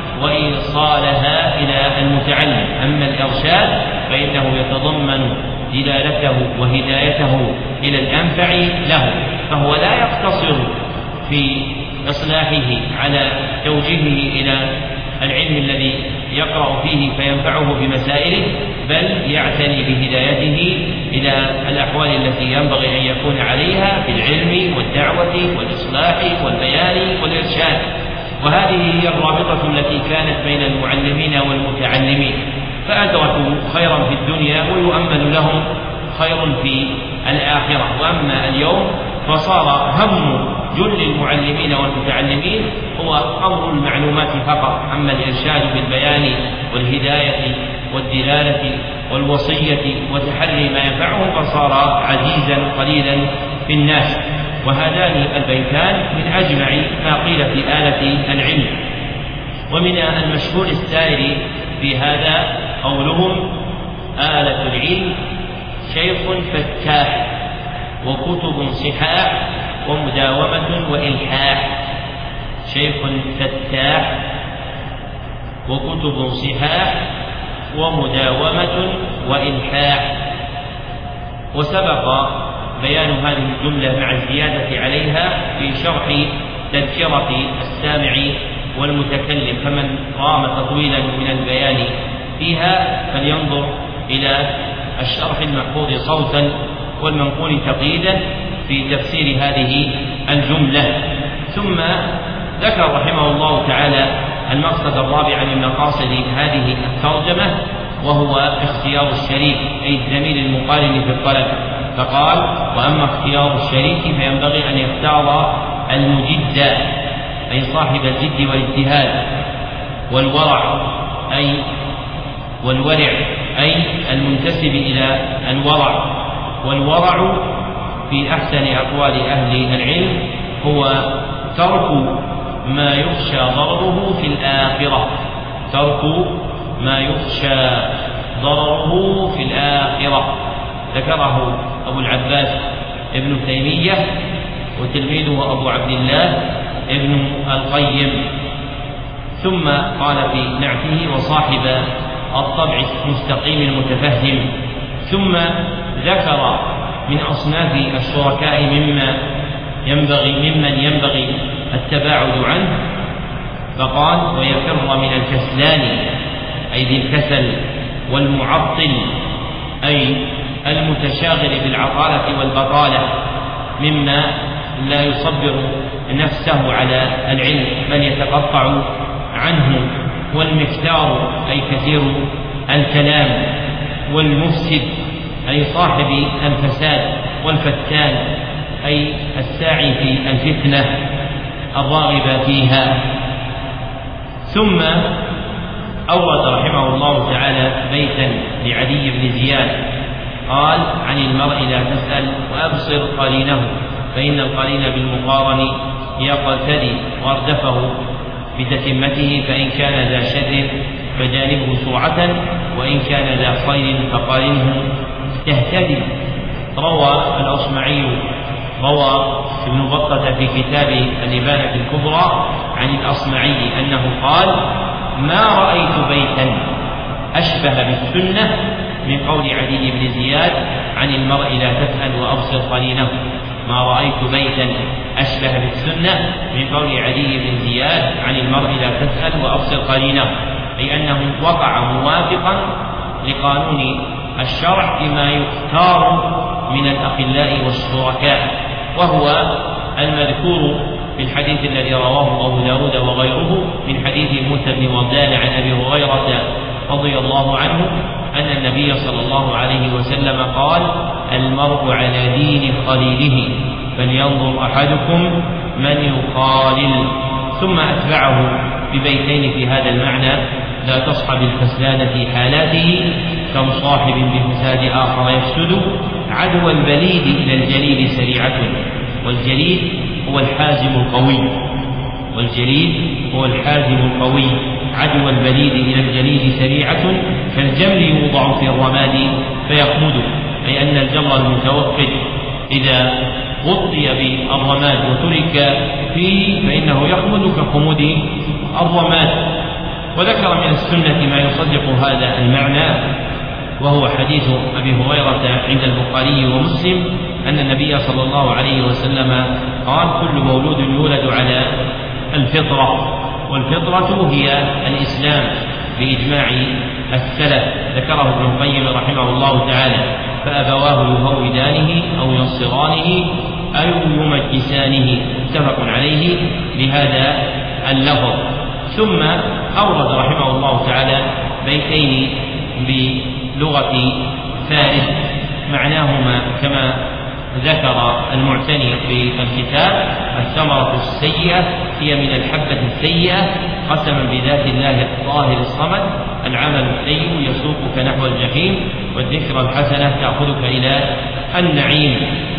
وإيصالها إلى المتعلم، أما الإرشاد فإنه يتضمن دلالته وهدايته إلى الأنفع له، فهو لا يقتصر في إصلاحه على توجيهه إلى العلم الذي يقرأ فيه فينفعه بمسائله، بل يعتني بهدايته إلى الأحوال التي ينبغي أن يكون عليها في العلم والدعوة والإصلاح والبيان والإرشاد. وهذه هي الرابطة التي كانت بين المعلمين والمتعلمين، فأدركوا خيرا في الدنيا ويؤمل لهم خير في الآخرة. وأما اليوم فصار هم جل المعلمين والمتعلمين هو أمر المعلومات فقط، أما الإرشاد بالبيان والهداية والدلالة والوصية وتحري ما ينفعهم فصار عزيزا قليلا في الناس. وهذان البيتان من أجمع ما قيل في آلة العلم. ومن المشهور السائر في هذا قولهم: آلة العلم شيخ فتاح وكتب صحاح ومداومة وإلحاح. شيخ فتاح وكتب صحاح ومداومة وإلحاح. وسبق بيان هذه الجملة مع الزيادة عليها في شرح تذكرة السامع والمتكلم، فمن رام تطويلا من البيان فيها فلينظر إلى الشرح المحفوظ صوتا والمنقول تقييدا في تفسير هذه الجملة. ثم ذكر رحمه الله تعالى المقصد الرابع من مقاصد هذه الترجمة، وهو اختيار الشريك أي الزميل المقارن في الطلب، فقال: وأما اختيار الشريك فينبغي أن يختار المجد أي صاحب الجد والاجتهاد، والورع أي والورع أي المنتسب إلى الورع. والورع في أحسن أقوال أهل العلم هو ترك ما يخشى ضرره في الآخرة، ترك ما يخشى ضرره في الآخرة. ذكره أبو العباس ابن تيمية وتلميذه أبو عبد الله ابن القيم. ثم قال في نعته: وصاحب الطبع المستقيم المتفهم. ثم ذكر من أصناف الشركاء مما ينبغي ممن ينبغي التباعد عنه، فقال: ويفر من الكسلان أي ذي الكسل، والمعطل أي المتشاغل بالعطالة والبطالة، مما لا يصبر نفسه على العلم بل يتقطع عنه، والمكتار أي كثير الكلام، والمفسد أي صاحب الفساد، والفتان أي الساعي في الفتنة الراغب فيها. ثم أورد رحمه الله تعالى بيتا لعلي بن زياد قال: عن المرء لا تسأل وأبصر قرينه، فإن القرين بالمقارن يقتدي، واردفه بتتمته، فإن كان ذا شر فجانبه سرعة، وإن كان ذا خير فقارنه تهتدي. روى الأصمعي روى ابن بطة في كتاب الإبانة الكبرى عن الأصمعي أنه قال: ما رأيت بيتا أشبه بالسنة من قول علي بن زياد: عن المرء لا تسأل وأبصر قرينه. ما رأيت بيتا أشبه بالسنة من قول علي بن زياد: عن المرء لا تسأل وأبصر قرينه، أي أنه وقع موافقا لقانون الشرع بما يختار من الأخلاء والشركاء، وهو المذكور في الحديث الذي رواه أبو داود وغيره من حديث موسى بن وردان عن أبي هريرة رضي الله عنه أن النبي صلى الله عليه وسلم قال: المرء على دين خليله، فلينظر أحدكم من يخالل. ثم أتبعه ببيتين في هذا المعنى: لا تصحب الكسلان في حالاته، كم صاحب بفساد آخر يفسد، عدو البليد إلى الجليل سريعة. والجليد هو الحازم القوي، والجليد هو الحازم القوي، عدو البليد إلى الجليل سريعة، كالجمل يوضع في الرماد فيخمد، أي أن الجمر المتوقد إذا غطي بالرماد وترك فيه فإنه يخمد كخمود الرماد. وذكر من السنة ما يصدق هذا المعنى، وهو حديث أبي هريرة عند البخاري ومسلم أن النبي صلى الله عليه وسلم قال: كل مولود يولد على الفطرة، والفطرة هي الإسلام بإجماع السلف. ذكره ابن القيم رحمه الله تعالى: فأبواه يهودانه أو ينصرانه أو يمجسانه، متفق عليه بهذا اللفظ. ثم أورد رحمه الله تعالى بيتين بلغة فارس معناهما كما ذكر المعتني في الكتاب: الثمرة السيئة هي من الحبة السيئة، قسما بذات الله الطاهر الصمد، العمل السيء يسوقك نحو الجحيم، والذكرى الحسنة تأخذك إلى النعيم.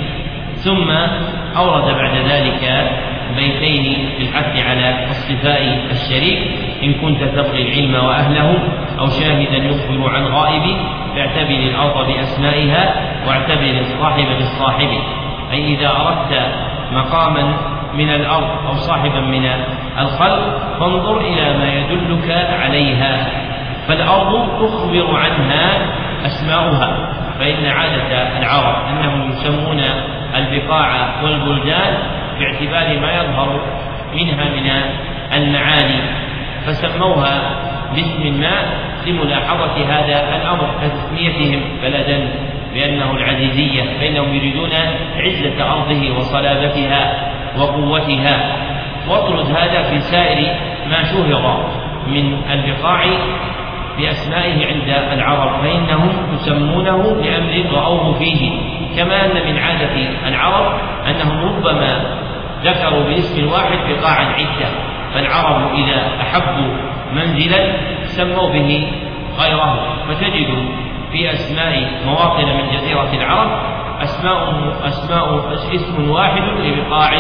ثم أورد بعد ذلك بيتين في الحث على اصطفاء الشريك: إن كنت تبغي العلم وأهله، أو شاهدا يخبر عن غائب، فاعتبر الأرض بأسمائها، واعتبر الصاحب بالصاحب، أي إذا أردت مقاما من الأرض أو صاحبا من الخلق فانظر إلى ما يدلك عليها. فالأرض تخبر عنها أسماؤها، فإن عادة العرب أنهم يسمون البقاع والبلدان باعتبار ما يظهر منها من المعاني، فسموها باسم ما لملاحظة هذا الأمر كتسميتهم بلدا بأنه العزيزية، فإنهم يريدون عزة أرضه وصلابتها وقوتها. واطرد هذا في سائر ما شهر من البقاع بأسمائه عند العرب، فإنهم يسمونه لأمر رأوه فيه، كما أن من عادة العرب أنهم ربما ذكروا باسم واحد بقاعا عدة، فالعرب إذا أحبوا منزلا سموا به غيره، فتجد في أسماء مواطن من جزيرة العرب أسماء, أسماء اسم واحد لبقاع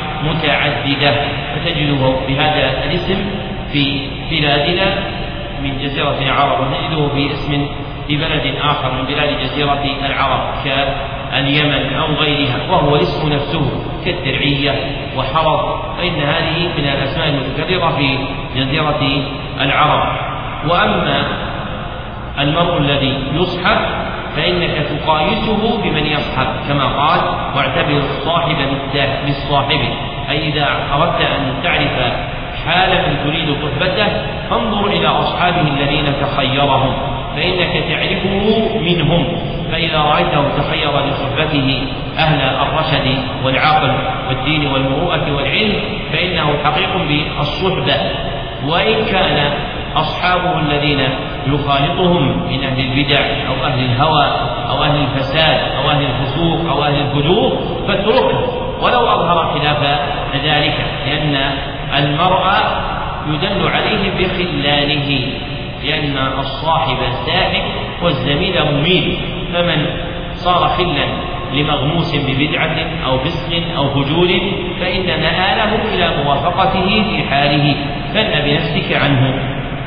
متعددة، فتجده بهذا الاسم في بلادنا من جزيرة العرب، ونجده في اسم في بلد آخر من بلاد جزيرة العرب كاليمن أو غيرها، وهو الاسم نفسه كالدرعية وحرب، فإن هذه من الأسماء المتكررة في جزيرة العرب. وأما المرء الذي يصحب فإنك تقايسه بمن يصحب، كما قال واعتبر الصاحب بالصاحب، أي إذا أردت أن تعرف حال من تريد صحبته فانظر إلى أصحابه الذين تخيرهم، فإنك تعرفه منهم، فإذا رأيته تخير لصحبته أهل الرشد والعقل والدين والمروءة والعلم فإنه حقيق بالصحبة. وإن كان أصحابه الذين يخالطهم من أهل البدع أو أهل الهوى أو أهل الفساد أو أهل الفسوق أو أهل الفجور فاتركه ولو أظهر خلاف ذلك، لأن المرء يدل عليه بخلاله، لأن الصاحب سائق والزميل مميل، فمن صار خلا لمغموس ببدعة أو فسق أو فجور فإن مآله إلى موافقته في حاله، فن بنفسك عنه.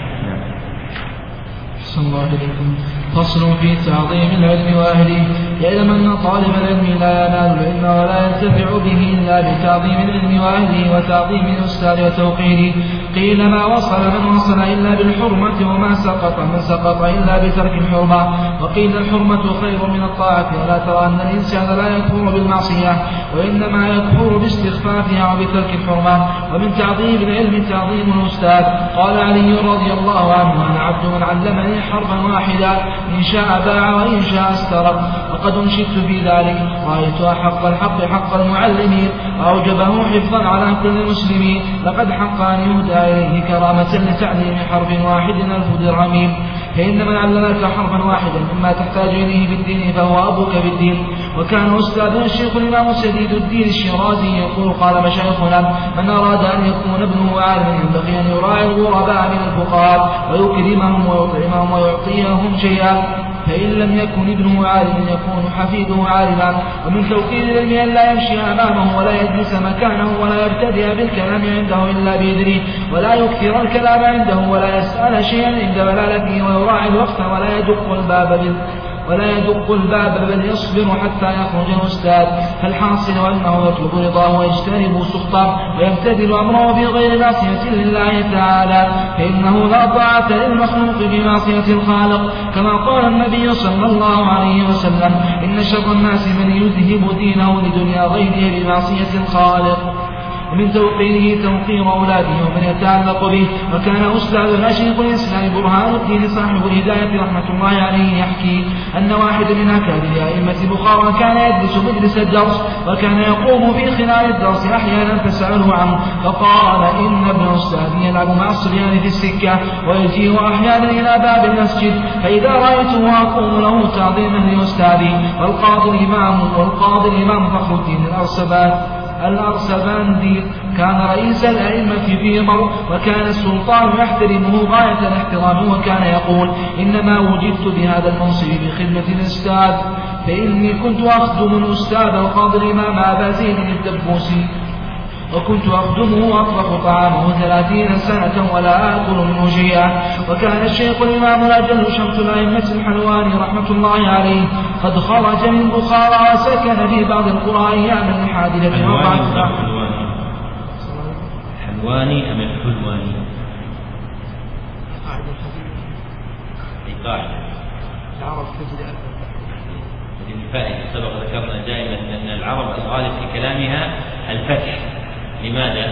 صلى الله عليكم. فصل في تعظيم العلم وأهله. يعلم أن طالب العلم لا ينال العلم ولا ينتفع به إلا بتعظيم العلم وأهله وتعظيم الأستاذ وتوقيره. قيل ما وصل من وصل إلا بالحرمة، وما سقط من سقط إلا بترك الحرمة. وقيل الحرمة خير من الطاعة، ولا ترى أن الإنسان لا يكفر بالمعصية وإنما يكفر باستخفافها وبترك الحرمة. ومن تعظيم العلم تعظيم الأستاذ. قال علي رضي الله عنه أنا عبد من علمني حرفا واحدا إن شاء باع وإن شاء استرق، وقد انشدت في ذلك رأيت أحق الحق حق المعلمين وأوجبه حفظا على كل مسلم، لقد حق أن يهدى إليه كرامة لتعليم حرف واحد ألف درهم. فإن من علمك حرفا واحدا مما تحتاج إليه في الدين فهو أبوك في الدين. وكان أستاذنا الشيخ الإمام سديد الدين الشيرازي يقول قال مشايخنا من أراد أن يكون ابنه عالما ينبغي أن يراعي الغرباء من الفقراء ويكرمهم ويطعمهم ويعطيهم شيئا، فإن لم يكن ابنه عالما يكون حفيده عالما. ومن توكيد العلم أن لا يمشي أمامه ولا يجلس مكانه ولا يبتدئ بالكلام عنده إلا بإذنه، ولا يكثر الكلام عنده ولا يسأل شيئا عند بلالته، ويراعي الوقت ولا يدق الباب بال ولا يدق الباب بل يصبر حتى يخرج الأستاذ. فالحاصل أنه يطلب رضاه ويجتنب سخطه ويمتثل أمره بغير معصية لله تعالى، فإنه لا طاعة للمخلوق بمعصية الخالق، كما قال النبي صلى الله عليه وسلم إن شر الناس من يذهب دينه لدنيا غيره بمعصية الخالق. ومن توقيره توقير أولاده ومن يتعلق به. وكان أستاذنا شيخ الإسلام برهان الدين صاحب الهداية رحمة الله عليه يحكي أن واحد من أكابر أئمة بخارى كان يجلس مجلس الدرس وكان يقوم في خلال الدرس أحيانا فسأله عنه فقال إن ابن أستاذ يلعب مع الصبيان في السكة ويجيء أحيانا إلى باب المسجد، فإذا رأيته أقوم له تعظيما لأستاذي. والقاضي الإمام والقاضي الإمام فخر الدين الأرسبان الأرسباندي كان رئيس الأئمة في مصر، وكان السلطان يحترمه غاية الاحترام، وكان يقول إنما وجدت بهذا المنصب بخدمة الأستاذ، فإني كنت أخدم الأستاذ القاضي الإمام أبا زيد الدبوسي وكنت أخدمه وأطبخ طعامه ثلاثين سنة ولا آكل منه شيئا. وكان الشيخ الإمام الأجل شمس الأئمة الحلواني رحمة الله عليه قد خرج من بخارى وسكن في بعض القرى أياما لحادثة وقعت الحلواني أم الحلواني؟ قاعدة العرب تجري أكثر. هذه الفائدة سبق ذكرنا دائما أن العرب الغالب في كلامها الفتح. لماذا؟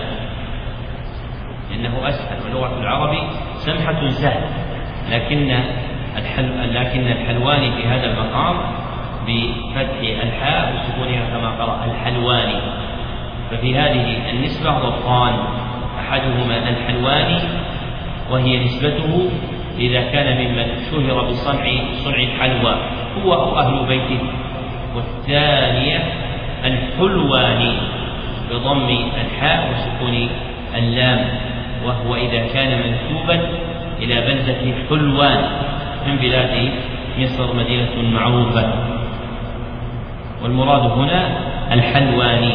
لأنه أسهل، ولغة العرب سمحة سهلة، لكن الحل... لكن الحلواني في هذا المقام بفتح الحاء وسكونها كما قرأ الحلواني. ففي هذه النسبة ضبطان، أحدهما الحلواني وهي نسبته إذا كان ممن شهر بصنع صنع الحلوى هو أو أهل بيته، والثانية الحلواني بضم الحاء وسكون اللام، وهو إذا كان منسوبا إلى بلدة حلوان من بلاد مصر مدينة معروفة، والمراد هنا الحلواني.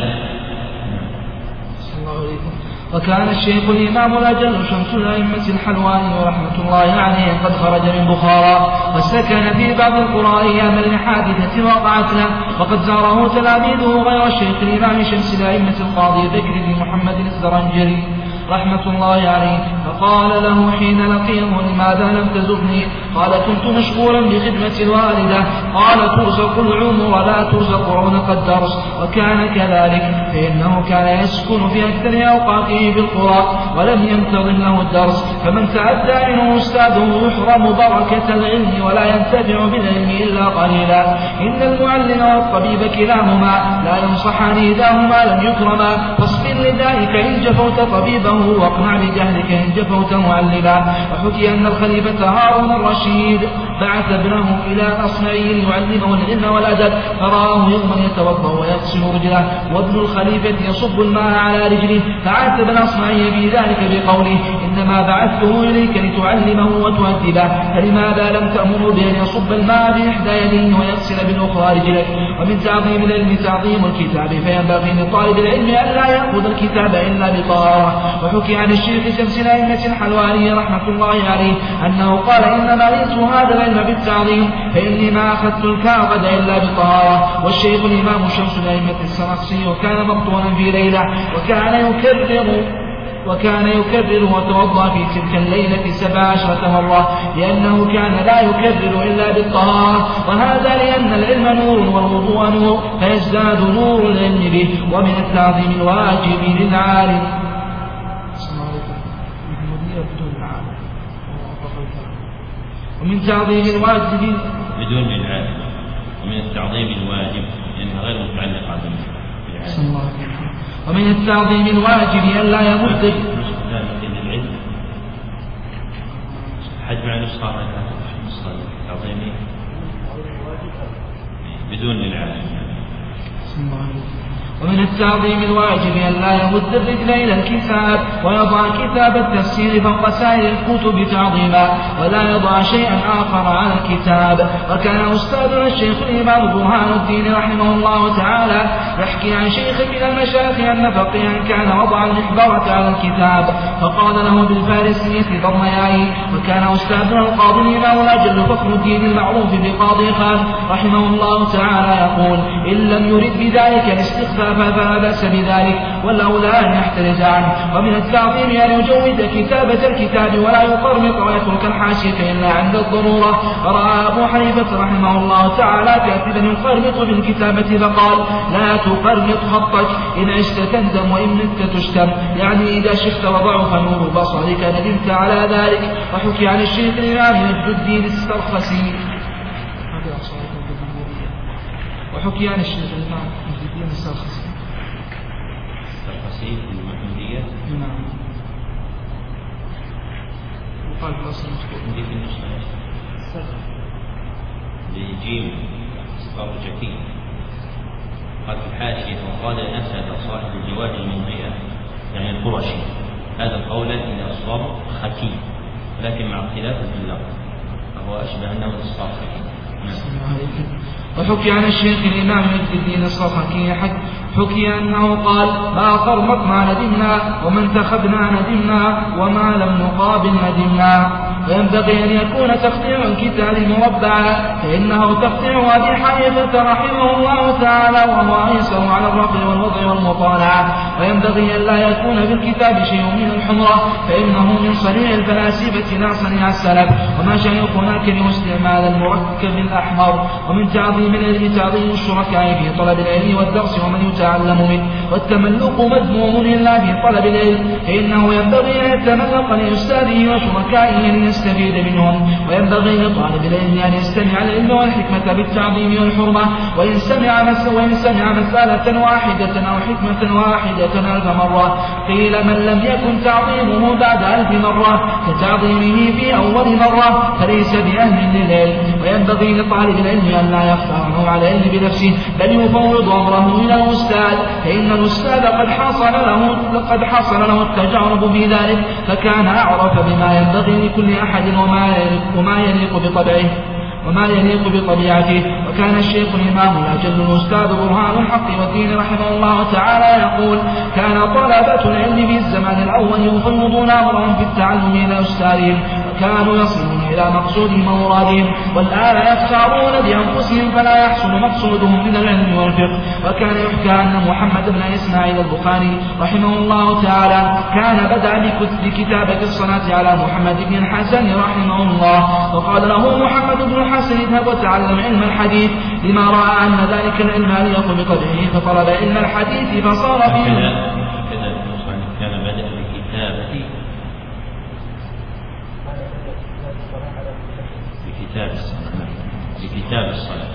وكان الشيخ الإمام الأجل شمس الأئمة الحلواني رحمة الله عليه قد خرج من بخارى وسكن في بعض القرى أياما لحادثة وقعت له، وقد زاره تلاميذه غير الشيخ الإمام شمس الأئمة القاضي بكر بن محمد الزرنجري رحمة الله عليه، فقال له حين لقيه لماذا لم تزرني؟ قال كنت مشغولا بخدمة الوالدة. قال ترزق العمر لا ترزق عنق الدرس. وكان كذلك، فإنه كان يسكن في أكثر أوقاته بالقرى ولم ينتظم له الدرس، فمن تعدى منه أستاذه يحرم بركة العلم ولا ينتفع بالعلم إلا قليلا. إن المعلم والطبيب كلاهما لا ينصحان إذا هما لم يكرما، فاصبر لذلك إن جفوت طبيبا واقنع بجهلك إن جفوت معلما. وحكي أن الخليفة هارون الرشيد بعث ابنه إلى أصمعي ليعلمه العلم والأدب، فرآه يوما يتوضأ ويغسل رجله وابن الخليفة يصب الماء على رجله، فعاتب الأصمعي بذلك بقوله إنما بعثته إليك لتعلمه وتؤدبه، فلماذا لم تأمره بأن يصب الماء بإحدى يديه ويغسل بالأخرى رجلك؟ ومن تعظيم العلم تعظيم الكتاب، فينبغي لطالب العلم أن لا يأخذ الكتاب إلا بطهارة. وحكي عن الشيخ شمس الأئمة الحلواني رحمة الله عليه أنه قال إنما رئيس هذا العلم بالتعظيم، فإني ما أخذت الكعبة إلا بطهارة. والشيخ الإمام شمس الأئمة السرخسي كان مقطونا في ليلة وكان يكرر وكان يكرر وتوضأ في تلك الليلة سبع عشرة مرة، لأنه كان لا يكرر إلا بالطهارة، وهذا لأن العلم نور والوضوء نور، فيزداد نور العلم به. ومن التعظيم الواجب للعالم ومن تعظيم الواجب بدون للعالم ومن التعظيم الواجب لأنها غير متعلقة بالعالم. ومن التعظيم الواجب أن لا يمد العلم حجم نسخة نسخة التعظيم بدون للعالم. ومن التعظيم الواجب أن لا يمد الرجل إلى الكتاب ويضع كتاب التفسير فوق سائر الكتب تعظيما، ولا يضع شيئا آخر على الكتاب. وكان أستاذنا الشيخ الإمام برهان الدين رحمه الله تعالى يحكي عن شيخ من المشايخ أن فقيها كان وضع المحبرة على الكتاب فقال له بالفارسية ضمياي. وكان أستاذنا القاضي الإمام الأجل فخر الدين المعروف بقاضي خان رحمه الله تعالى يقول إن لم يرد بذلك الاستخفاف فلا بأس بذلك، والأولى أن يحترز عنه. ومن التعظيم أن يجود كتابة الكتاب ولا يقرمط ويترك الحاشية إلا عند الضرورة. رأى أبو حنيفة رحمه الله تعالى كاتبا يقرمط بالكتابة فقال لا تقرمط خطك إن عشت تندم وإن مت تشتم، يعني إذا شفت وضعف نور بصرك ندمت على ذلك. وحكي عن الشيخ الإمام مجد الدين السرخسي وحكي عن الشيخ الإمام مجد الدين السرخسي السرخسي المحمودية نعم وقال في الأصل عندي في النسخة لجيم صفار جكين قال في الحاشية وقال أسد صاحب الجواد المنضئة يعني القرشي هذا القول إن أصواب خكي لكن مع اختلاف في اللفظ فهو أشبه أنه الصاحب. وحكي عن الشيخ الإمام مجد الدين الصرخسي حكي أنه قال: ما فرطنا ندمنا، وما انتخبنا ندمنا، وما لم نقابل ندمنا. وينبغي أن يكون تقطيع الكتاب مربعا، فإنه تقطيع أبي حنيفة رحمه الله تعالى، وهو أيسر على الرفع والوضع والمطالعة. وينبغي أن لا يكون في الكتاب شيء من الحمرة، فإنه من صنيع الفلاسفة لا صنيع السلف. وما شيخنا كره استعمال المركب الأحمر. ومن تعظيم العلم تعظيم الشركاء في طلب العلم والدرس ومن يتعلم منه، والتملق مذموم إلا في طلب العلم، فإنه ينبغي أن يتملق لأستاذه وشركائه ليستفيد منهم. وينبغي لطالب العلم أن يستمع العلم والحكمة بالتعظيم والحرمة، وإن سمع وإن سمع مسألة واحدة أو حكمة واحدة ألف مرة. قيل: من لم يكن تعظيمه بعد ألف مرة كتعظيمه في أول مرة فليس بأهل للعلم. وينبغي لطالب العلم أن لا يخفى على العلم بنفسه، بل يفوض أمره إلى الأستاذ، فإن الأستاذ قد حصل له قد حصل له التجارب في ذلك، فكان أعرف بما ينبغي لكل أحد وما يليق, وما يليق بطبعه وما يليق بطبيعته. وكان الشيخ الإمام الأجل الأستاذ برهان الحق والدين رحمه الله تعالى يقول: كان طلبة العلم في الزمان الأول يفوضون أمرهم في التعلم إلى أستاذهم، وكانوا يصلون إلى مقصودهم ومرادهم، والآن يختارون بأنفسهم فلا يحصل مقصودهم من العلم والفقه. وكان يحكى أن محمد بن إسماعيل البخاري رحمه الله تعالى كان بدأ بكتابة الصلاة على محمد بن الحسن رحمه الله، وقال له محمد بن الحسن: اذهب وتعلم علم الحديث، لما رأى أن ذلك العلم يليق بقدره، فطلب علم الحديث فصار فيه. كان بدأ بكتابة بكتاب الصلاة بكتاب الصلاة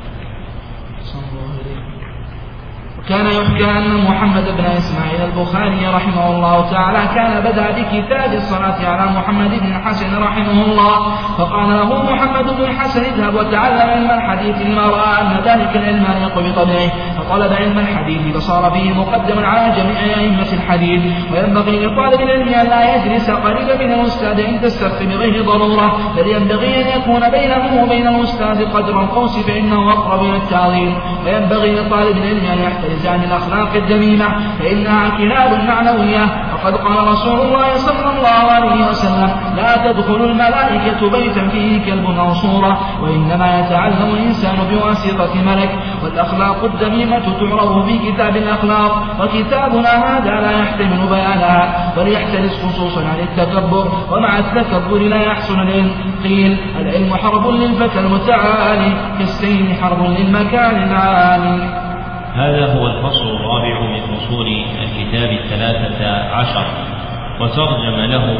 كان يحكى أن محمد بن إسماعيل البخاري رحمه الله تعالى كان بدأ بكتاب الصلاة على محمد بن الحسن رحمه الله، فقال له محمد بن الحسن: اذهب وتعلم علم الحديث، لما رأى أن ذلك العلم يليق بطبعه، فطلب علم الحديث فصار فيه مقدما على جميع أئمة الحديث. وينبغي لطالب العلم أن لا يجلس قريبا من الأستاذ عند السفر بغير ضرورة، بل ينبغي أن يكون بينه وبين الأستاذ قدر القوس، فإنه أقرب إلى التعظيم. وينبغي لطالب العلم أن يحترز عن الأخلاق الذميمة، فإنها كلاب معنوية. وقد قال رسول الله صلى الله عليه وسلم: لا تدخل الملائكة بيتا فيه كلب أو صورة، وإنما يتعلم الإنسان بواسطة ملك. والأخلاق الذميمة تعرف في كتاب الأخلاق، وكتابنا هذا لا يحتمل بيانها، وليحترز خصوصا عن التكبر، ومع التكبر لا يحصل العلم. قيل: العلم حرب للفتى المتعالي، كالسيل حرب للمكان العالي. هذا هو الفصل الرابع من فصول الكتاب الثلاثة عشر. وترجم له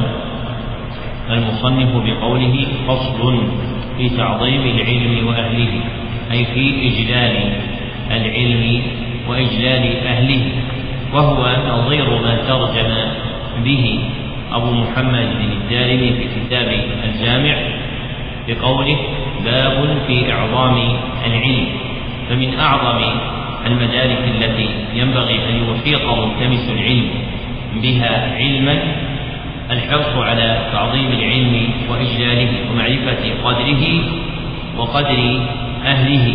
المصنف بقوله: فصل في تعظيم العلم وأهله، أي في إجلال العلم وإجلال أهله، وهو نظير ما ترجم به أبو محمد بن الدارمي في كتاب الجامع بقوله: باب في إعظام العلم. فمن أعظم المدارك التي ينبغي أن يحيط ملتمس العلم بها علما الحرص على تعظيم العلم وإجلاله ومعرفة قدره وقدر أهله.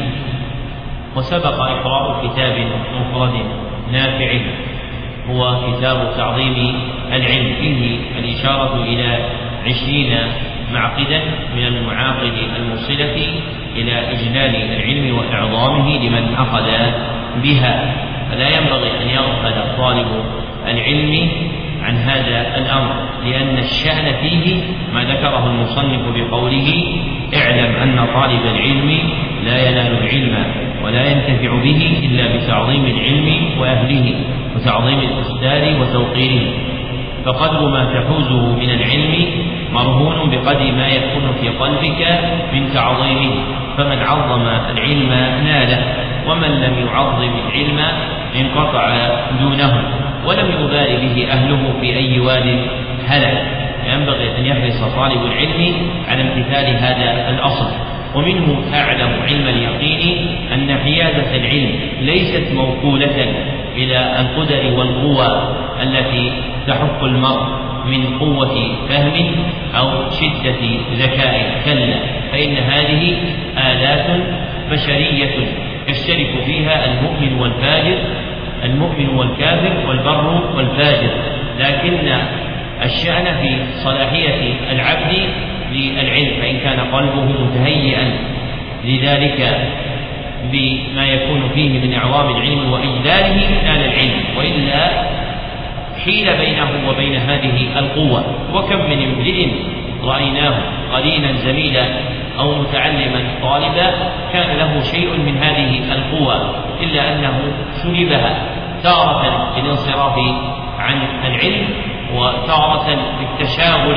وسبق إقراء كتاب مفرد نافع هو كتاب تعظيم العلم، فيه الإشارة إلى عشرين معقدا من المعاقد الموصلة إلى إجلال العلم وإعظامه لمن أخذ بها. فلا ينبغي أن يغفل طالب العلم عن هذا الأمر، لأن الشأن فيه ما ذكره المصنف بقوله: اعلم أن طالب العلم لا ينال العلم ولا ينتفع به إلا بتعظيم العلم وأهله وتعظيم الأستاذ وتوقيره، فقدر ما تحوزه من العلم مرهون بقدر ما يكون في قلبك من تعظيمه، فمن عظم العلم ناله، ومن لم يعظم العلم انقطع دونه، ولم يبال به أهله في أي واد هلك. ينبغي أن يحرص طالب العلم على امتثال هذا الأصل. ومنه أعلم علم اليقين أن حيازة العلم ليست موكولة إلى القدر والقوى التي تحف المرء من قوة فهم أو شدة ذكاء، كلا، فإن هذه آلات بشرية يشترك فيها المؤمن والفاجر المؤمن والكافر والبر والفاجر، لكن الشأن في صلاحية العبد للعلم، فإن كان قلبه متهيئا لذلك بما يكون فيه من إعظام العلم وإجلاله نال العلم، وإلا حيل بينه وبين هذه القوة. وكم من امرئ رأيناه قرينا زميلا أو متعلما طالبا كان له شيء من هذه القوة إلا أنه سلبها، تارة بالانصراف عن العلم، وتارة بالتشاغل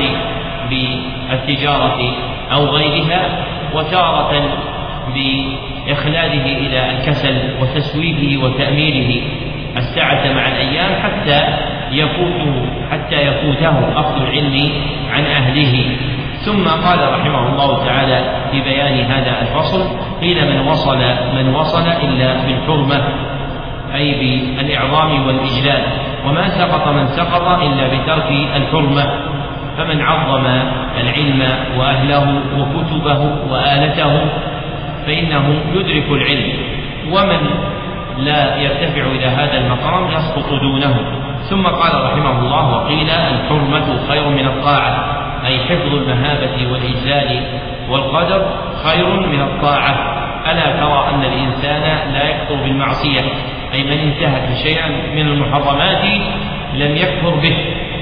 بالتجارة أو غيرها، وتارة بإخلاده إلى الكسل وتسويفه وتأميره الساعة مع الأيام حتى يفوته حتى يفوته أخذ العلم عن أهله. ثم قال رحمه الله تعالى في بيان هذا الفصل: قيل من وصل من وصل إلا بالحرمة، أي بالإعظام والإجلال، وما سقط من سقط إلا بترك الحرمة. فمن عظم العلم وأهله وكتبه وآلته فإنه يدرك العلم، ومن لا يرتفع إلى هذا المقام يسقط دونه. ثم قال رحمه الله: وقيل الحرمة خير من الطاعة، أي حفظ المهابة والإجلال والقدر خير من الطاعة. ألا ترى أن الإنسان لا يكفر بالمعصية، أي من انتهك شيئا من المحرمات لم يكفر به،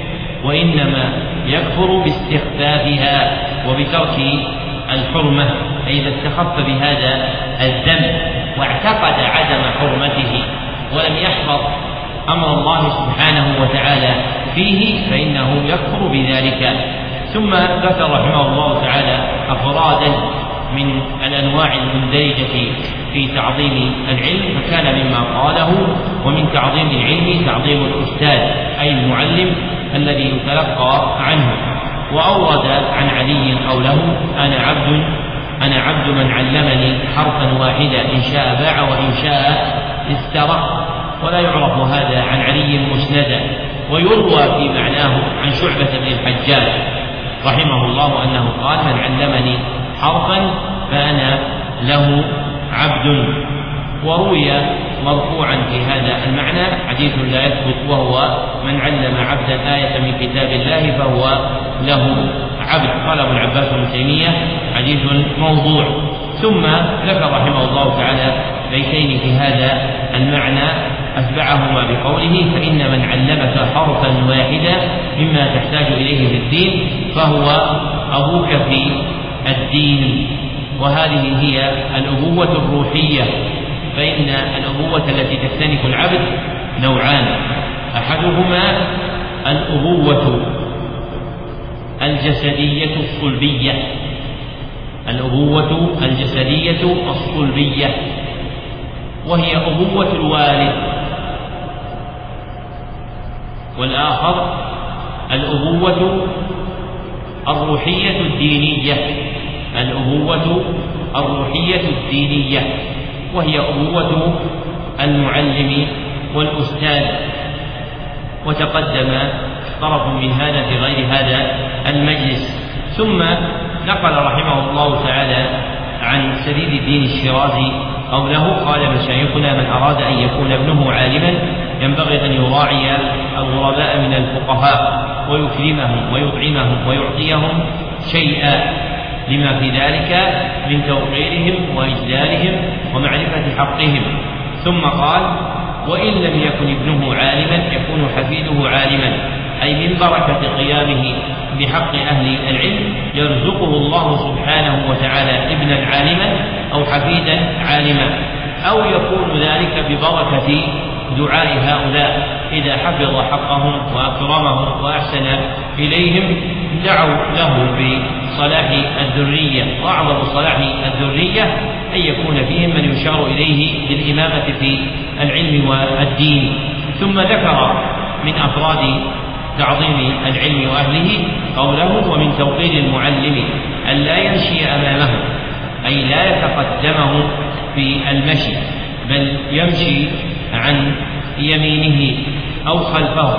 وإنما يكفر باستخفافها وبترك الحرمة، أي إذا استخف بهذا الذنب واعتقد عدم حرمته ولم يحفظ أمر الله سبحانه وتعالى فيه فإنه يكفر بذلك. ثم ذكر رحمه الله تعالى أفرادا من الأنواع المندرجة في تعظيم العلم، فكان مما قاله: ومن تعظيم العلم تعظيم الأستاذ، أي المعلم الذي يتلقى عنه. وأورد عن علي قوله: أنا عبد أنا عبد من علمني حرفا واحدا، إن شاء باع وإن شاء استرق. ولا يعرف هذا عن علي مسندا، ويروى في معناه عن شعبة بن الحجاج رحمه الله أنه قال: من علمني حرفا فأنا له عبد. وروي مرفوعا في هذا المعنى حديث لا يثبت، وهو: من علم عبدا آية من كتاب الله فهو له عبد. قال ابن عباس بن تيمية: حديث موضوع. ثم ذكر رحمه الله تعالى بيتين في هذا المعنى أتبعهما بقوله: فإن من علمك حرفا واحدا مما تحتاج إليه في الدين فهو أبوك في الدين. وهذه هي الأبوة الروحية، فإن الأبوة التي تكتنف العبد نوعان: أحدهما الأبوة الجسدية الصلبية الأبوة الجسدية الصلبية وهي أبوة الوالد، والآخر الأبوة الروحية الدينية الأبوة الروحية الدينية وهي أبوة المعلم والأستاذ. وتقدم طرف من هذا في غير هذا المجلس. ثم نقل رحمه الله تعالى عن سديد الدين الشيرازي قوله: قال مشايخنا: من أراد أن يكون ابنه عالما ينبغي أن يراعي الغرباء من الفقهاء ويكرمهم ويطعمهم ويعطيهم شيئا، لما في ذلك من توقيرهم وإجلالهم ومعرفة حقهم. ثم قال: وإن لم يكن ابنه عالما يكون حفيده عالما، أي من بركة قيامه بحق أهل العلم يرزقه الله سبحانه وتعالى ابنا عالما أو حفيدا عالما، أو يكون ذلك ببركة دعاء هؤلاء إذا حفظ حقهم وأكرمهم وأحسن إليهم دعوا له بصلاح الذرية. وأعظم صلاح الذرية أن يكون فيهم من يشار إليه بالإمامة في العلم والدين. ثم ذكر من أفراد تعظيم العلم وأهله قوله: ومن توقير المعلم أن لا يمشي أمامه، أي لا يتقدمه في المشي، بل يمشي عن يمينه أو خلفه،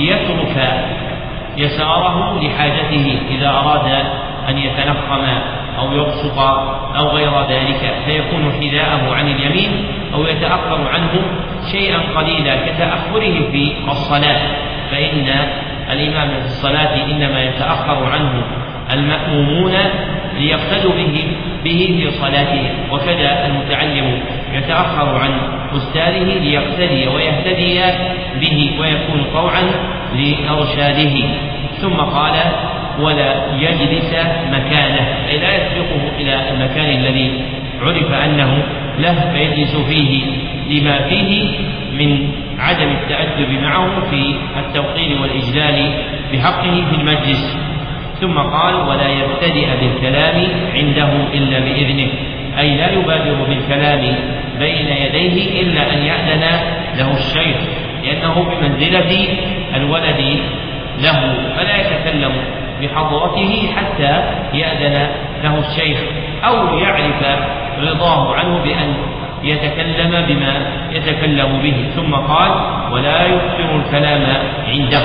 ليترك يساره لحاجته إذا أراد أن يتنقم أو يبصق أو غير ذلك، فيكون حذاءه عن اليمين أو يتأخر عنه شيئا قليلا كتأخره في الصلاة، فإن الإمام في الصلاة إنما يتأخر عنه المأمومون ليقتدوا به به في صلاتهم، وكذا المتعلم يتأخر عن أستاذه ليقتدي ويهتدي به ويكون طوعا لإرشاده. ثم قال ولا يجلس مكانه، أي لا يسبقه إلى المكان الذي عرف أنه له فيجلس فيه لما فيه من عدم التأدب معه في التوقير والإجلال بحقه في المجلس. ثم قال ولا يبتدئ بالكلام عنده إلا بإذنه، أي لا يبادر بالكلام بين يديه إلا أن يأذن له الشيخ، لأنه بمنزلة الولد له، فلا يتكلم بحضرته حتى يأذن له الشيخ أو يعرف رضاه عنه بأن يتكلم بما يتكلم به. ثم قال ولا يكثر الكلام عنده،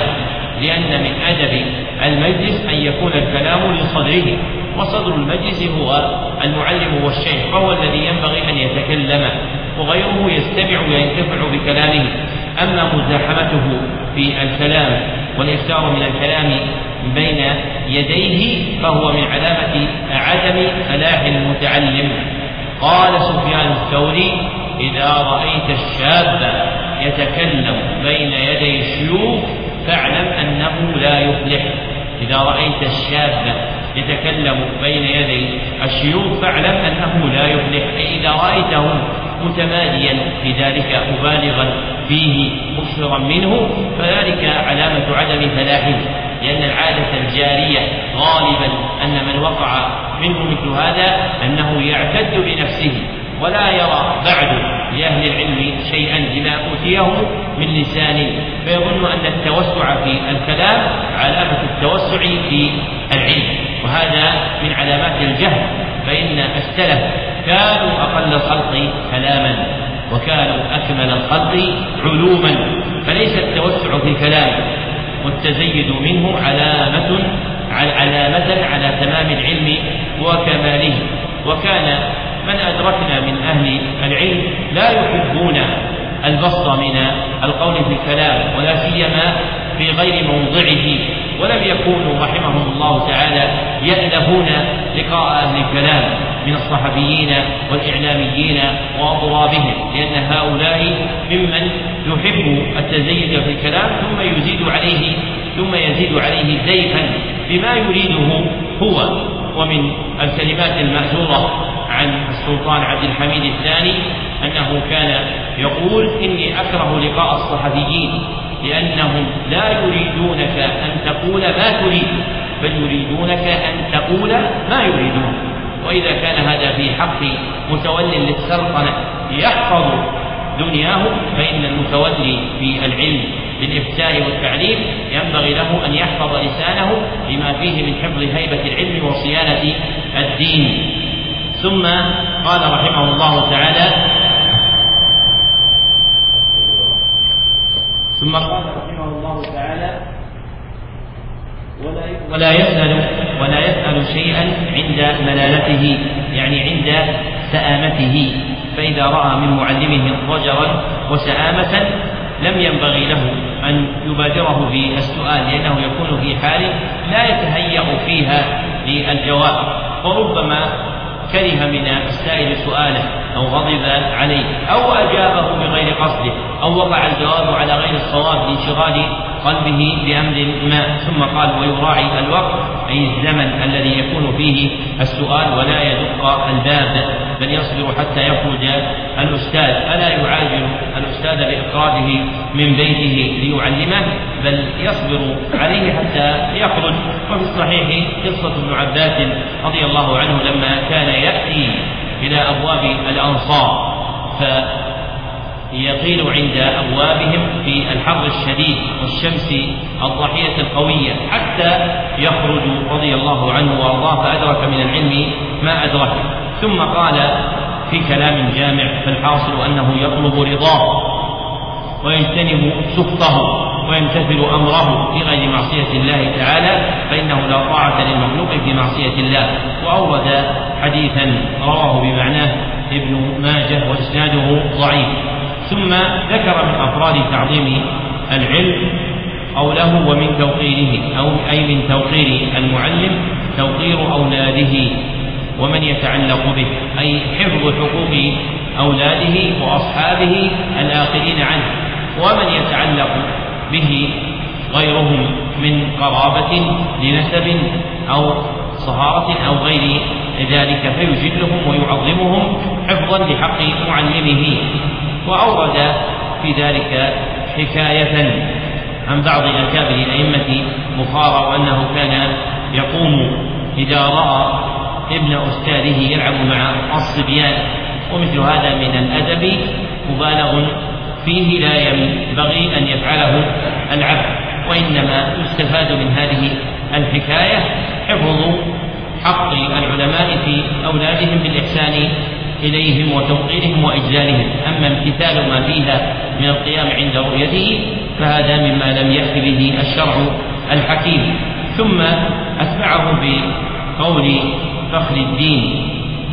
لأن من أدب المجلس أن يكون الكلام لصدره، وصدر المجلس هو المعلم والشيخ، فهو الذي ينبغي أن يتكلم وغيره يستمع وينتفع بكلامه. أما مزاحمته في الكلام والإكثار من الكلام بين يديه فهو من علامة عدم فلاح المتعلم. قال سفيان الثوري إذا رأيت الشاب يتكلم بين يدي الشيوخ فاعلم أنه لا يفلح. إذا رأيت الشاب يتكلم بين يدي الشيوخ فاعلم أنه لا يفلح، أي إذا رأيته متماديا في ذلك مبالغا فيه مكثرا منه فذلك علامة عدم فلاحه، لأن العادة الجارية غالبا أن من وقع منه مثل هذا أنه يعتد بنفسه ولا يرى بعد لأهل العلم شيئا لما أوتيه من لسان، فيظن أن التوسع في الكلام علامة التوسع في العلم، وهذا من علامات الجهل، فإن السلف كانوا أقل الخلق كلاما وكانوا أكمل الخلق علوما، فليس التوسع في الكلام والتزيد منه علامة علامة على تمام العلم وكماله. وكان من أدركنا من أهل العلم لا يحبون البسط من القول في الكلام ولا سيما في غير موضعه، ولم يكونوا رحمهم الله تعالى يألفون لقاء أهل الكلام من الصحفيين والإعلاميين وأضرابهم، لأن هؤلاء ممن يحب التزيد في الكلام ثم يزيد عليه ثم يزيد عليه زيفا بما يريده هو. ومن الكلمات المأثورة عن السلطان عبد الحميد الثاني أنه كان يقول إني أكره لقاء الصحفيين لأنهم لا يريدونك أن تقول ما تريد بل يريدونك أن تقول ما يريدون. وإذا كان هذا في حق متولي للسلطنة يحفظ دنياه فإن المتولي في العلم بالإفتاء والتعليم ينبغي له أن يحفظ لسانه لما فيه من حفظ هيبة العلم وصيانة الدين. ثم قال رحمه الله تعالى ثم قال رحمه الله تعالى ولا يسأل ولا يسأل شيئا عند ملالته، يعني عند سآمته، فإذا رأى من معلمه ضجرا وسآمة لم ينبغي له أن يبادره بالسؤال، لأنه يكون في حال لا يتهيأ فيها للجواب، وربما كره من السائل سؤاله أو غضب عليه أو أجابه بغير قصده أو وقع الجواب على غير الصواب لانشغال قلبه بأمر ما. ثم قال ويراعي الوقت، أي الزمن الذي يكون فيه السؤال، ولا يدق الباب بل يصبر حتى يخرج الأستاذ، فلا يعاجل الأستاذ بإخراجه من بيته ليعلمه بل يصبر عليه حتى يخرج. وفي الصحيح قصة ابن عباس رضي الله عنه لما كان يأتي إلى أبواب الأنصار فيطيل عند أبوابهم في الحر الشديد والشمس الضاحية القوية حتى يخرج رضي الله عنه وأرضاه، فأدرك من العلم ما أدرك. ثم قال في كلام جامع، فالحاصل أنه يطلب رضاه ويجتنب سخطه ويمتثل أمره في غير معصية الله تعالى، فإنه لا طاعة للمخلوق في معصية الله. وأورد حديثا رواه بمعناه ابن ماجه وإسناده ضعيف. ثم ذكر من أفراد تعظيم العلم قوله ومن توقيره، أو أي من توقير المعلم توقير أولاده ومن يتعلق به، أي حفظ حقوق أولاده وأصحابه الآخرين عنه، ومن يتعلق به غيرهم من قرابة لنسب أو صهارة أو غير ذلك، فيجلهم ويعظمهم حفظا لحق معلمه. وأورد في ذلك حكاية عن بعض أكابر أئمة بخارى، وأنه كان يقوم إذا رأى ابن أستاذه يلعب مع الصبيان، ومثل هذا من الأدب مبالغ فيه لا ينبغي أن يفعله العبد، وإنما يستفاد من هذه الحكاية حفظ حق العلماء في أولادهم بالإحسان إليهم وتوقيرهم وإجلالهم. أما امتثال ما فيها من القيام عند رؤيته فهذا مما لم يأت به الشرع الحكيم. ثم أتبعه بقول فخر الدين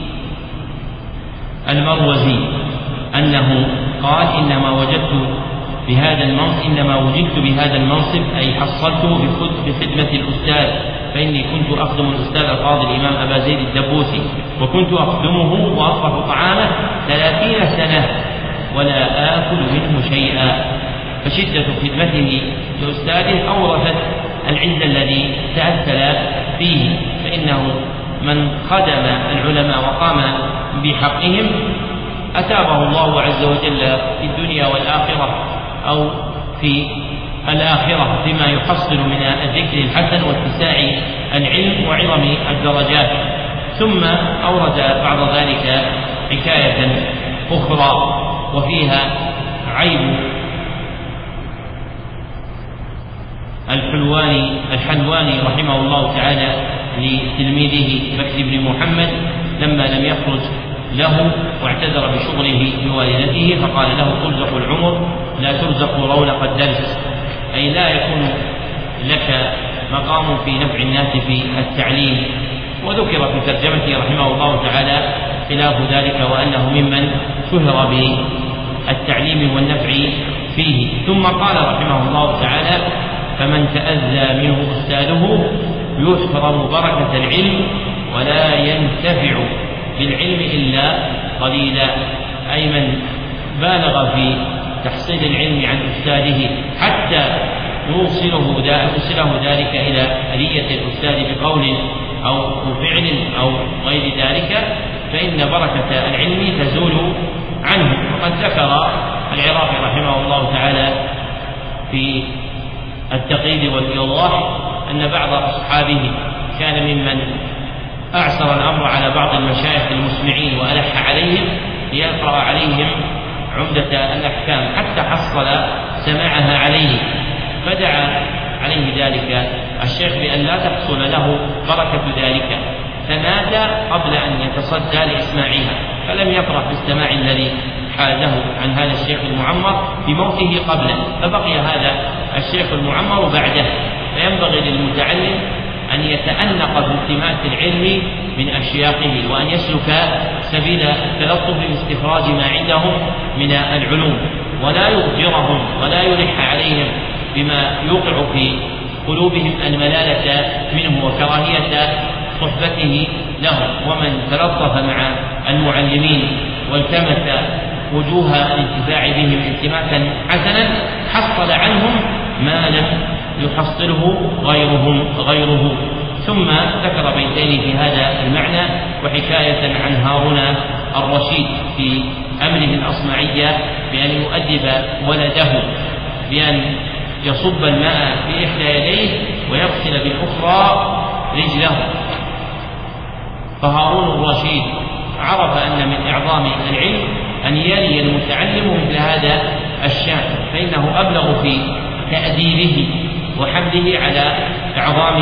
المروزي أنه قال إنما وجدت بهذا المنصب إنما وجدت بهذا المنصب أي حصلته بخدمة الأستاذ، فإني كنت أخدم الأستاذ القاضي الإمام أبا زيد الدبوسي، وكنت أخدمه وأطبخ طعامه ثلاثين سنة ولا آكل منه شيئا. فشدة خدمته لأستاذه أورثت العز الذي تأثل فيه، فإنه من خدم العلماء وقام بحقهم أتابه الله عز وجل في الدنيا والآخرة أو في الآخرة بما يحصل من الذكر الحسن واتساع العلم وعظم الدرجات. ثم أورد بعد ذلك حكاية أخرى وفيها عيب الحلواني الحلواني رحمه الله تعالى لتلميذه بكر بن محمد لما لم يخرج له واعتذر بشغله بوالدته، فقال له ترزق العمر لا ترزق رونق الدرس، أي لا يكون لك مقام في نفع الناس في التعليم. وذكر في ترجمته رحمه الله تعالى خلاف ذلك، وأنه ممن شهر بالتعليم والنفع فيه. ثم قال رحمه الله تعالى فمن تأذى منه أستاذه يحرم بركة العلم ولا ينتفع بالعلم إلا قليلا، أي من بالغ في تحصيل العلم عن أستاذه حتى يوصله يوصله ذلك إلى أذية الأستاذ بقول أو فعل أو غير ذلك، فإن بركة العلم تزول عنه. وقد ذكر العراقي رحمه الله تعالى في التقييد والإيضاح أن بعض أصحابه كان ممن أعسر الأمر على بعض المشايخ المسمعين وألح عليهم ليقرأ عليهم عمدة الأحكام حتى حصل سماعها عليه، فدعا عليه ذلك الشيخ بأن لا تحصل له بركة ذلك، فمات قبل أن يتصدى لإسماعها، فلم يفرح بالسماع الذي حازه عن هذا الشيخ المعمر بموته قبله، فبقي هذا الشيخ المعمر بعده. فينبغي للمتعلم أن يتأنق بالتماس العلم من أشياخه، وأن يسلك سبيل التلطف باستخراج ما عندهم من العلوم، ولا يضجرهم ولا يلح عليهم بما يوقع في قلوبهم الملالة منه وكراهية صحبته لهم. ومن تلطف مع المعلمين والتمس وجوه الانتفاع بهم التماسا حسنا حصل عنهم ما لم يحصله غيرهم غيره. ثم ذكر بيتين في هذا المعنى وحكاية عن هارون الرشيد في أمره الأصمعية بأن يؤدب ولده بأن يصب الماء بإحدى يديه ويغسل بالأخرى رجله. فهارون الرشيد عرف أن من إعظام العلم أن يلي المتعلم مثل هذا الشأن، فإنه أبلغ في تأديبه وحمده على إعظام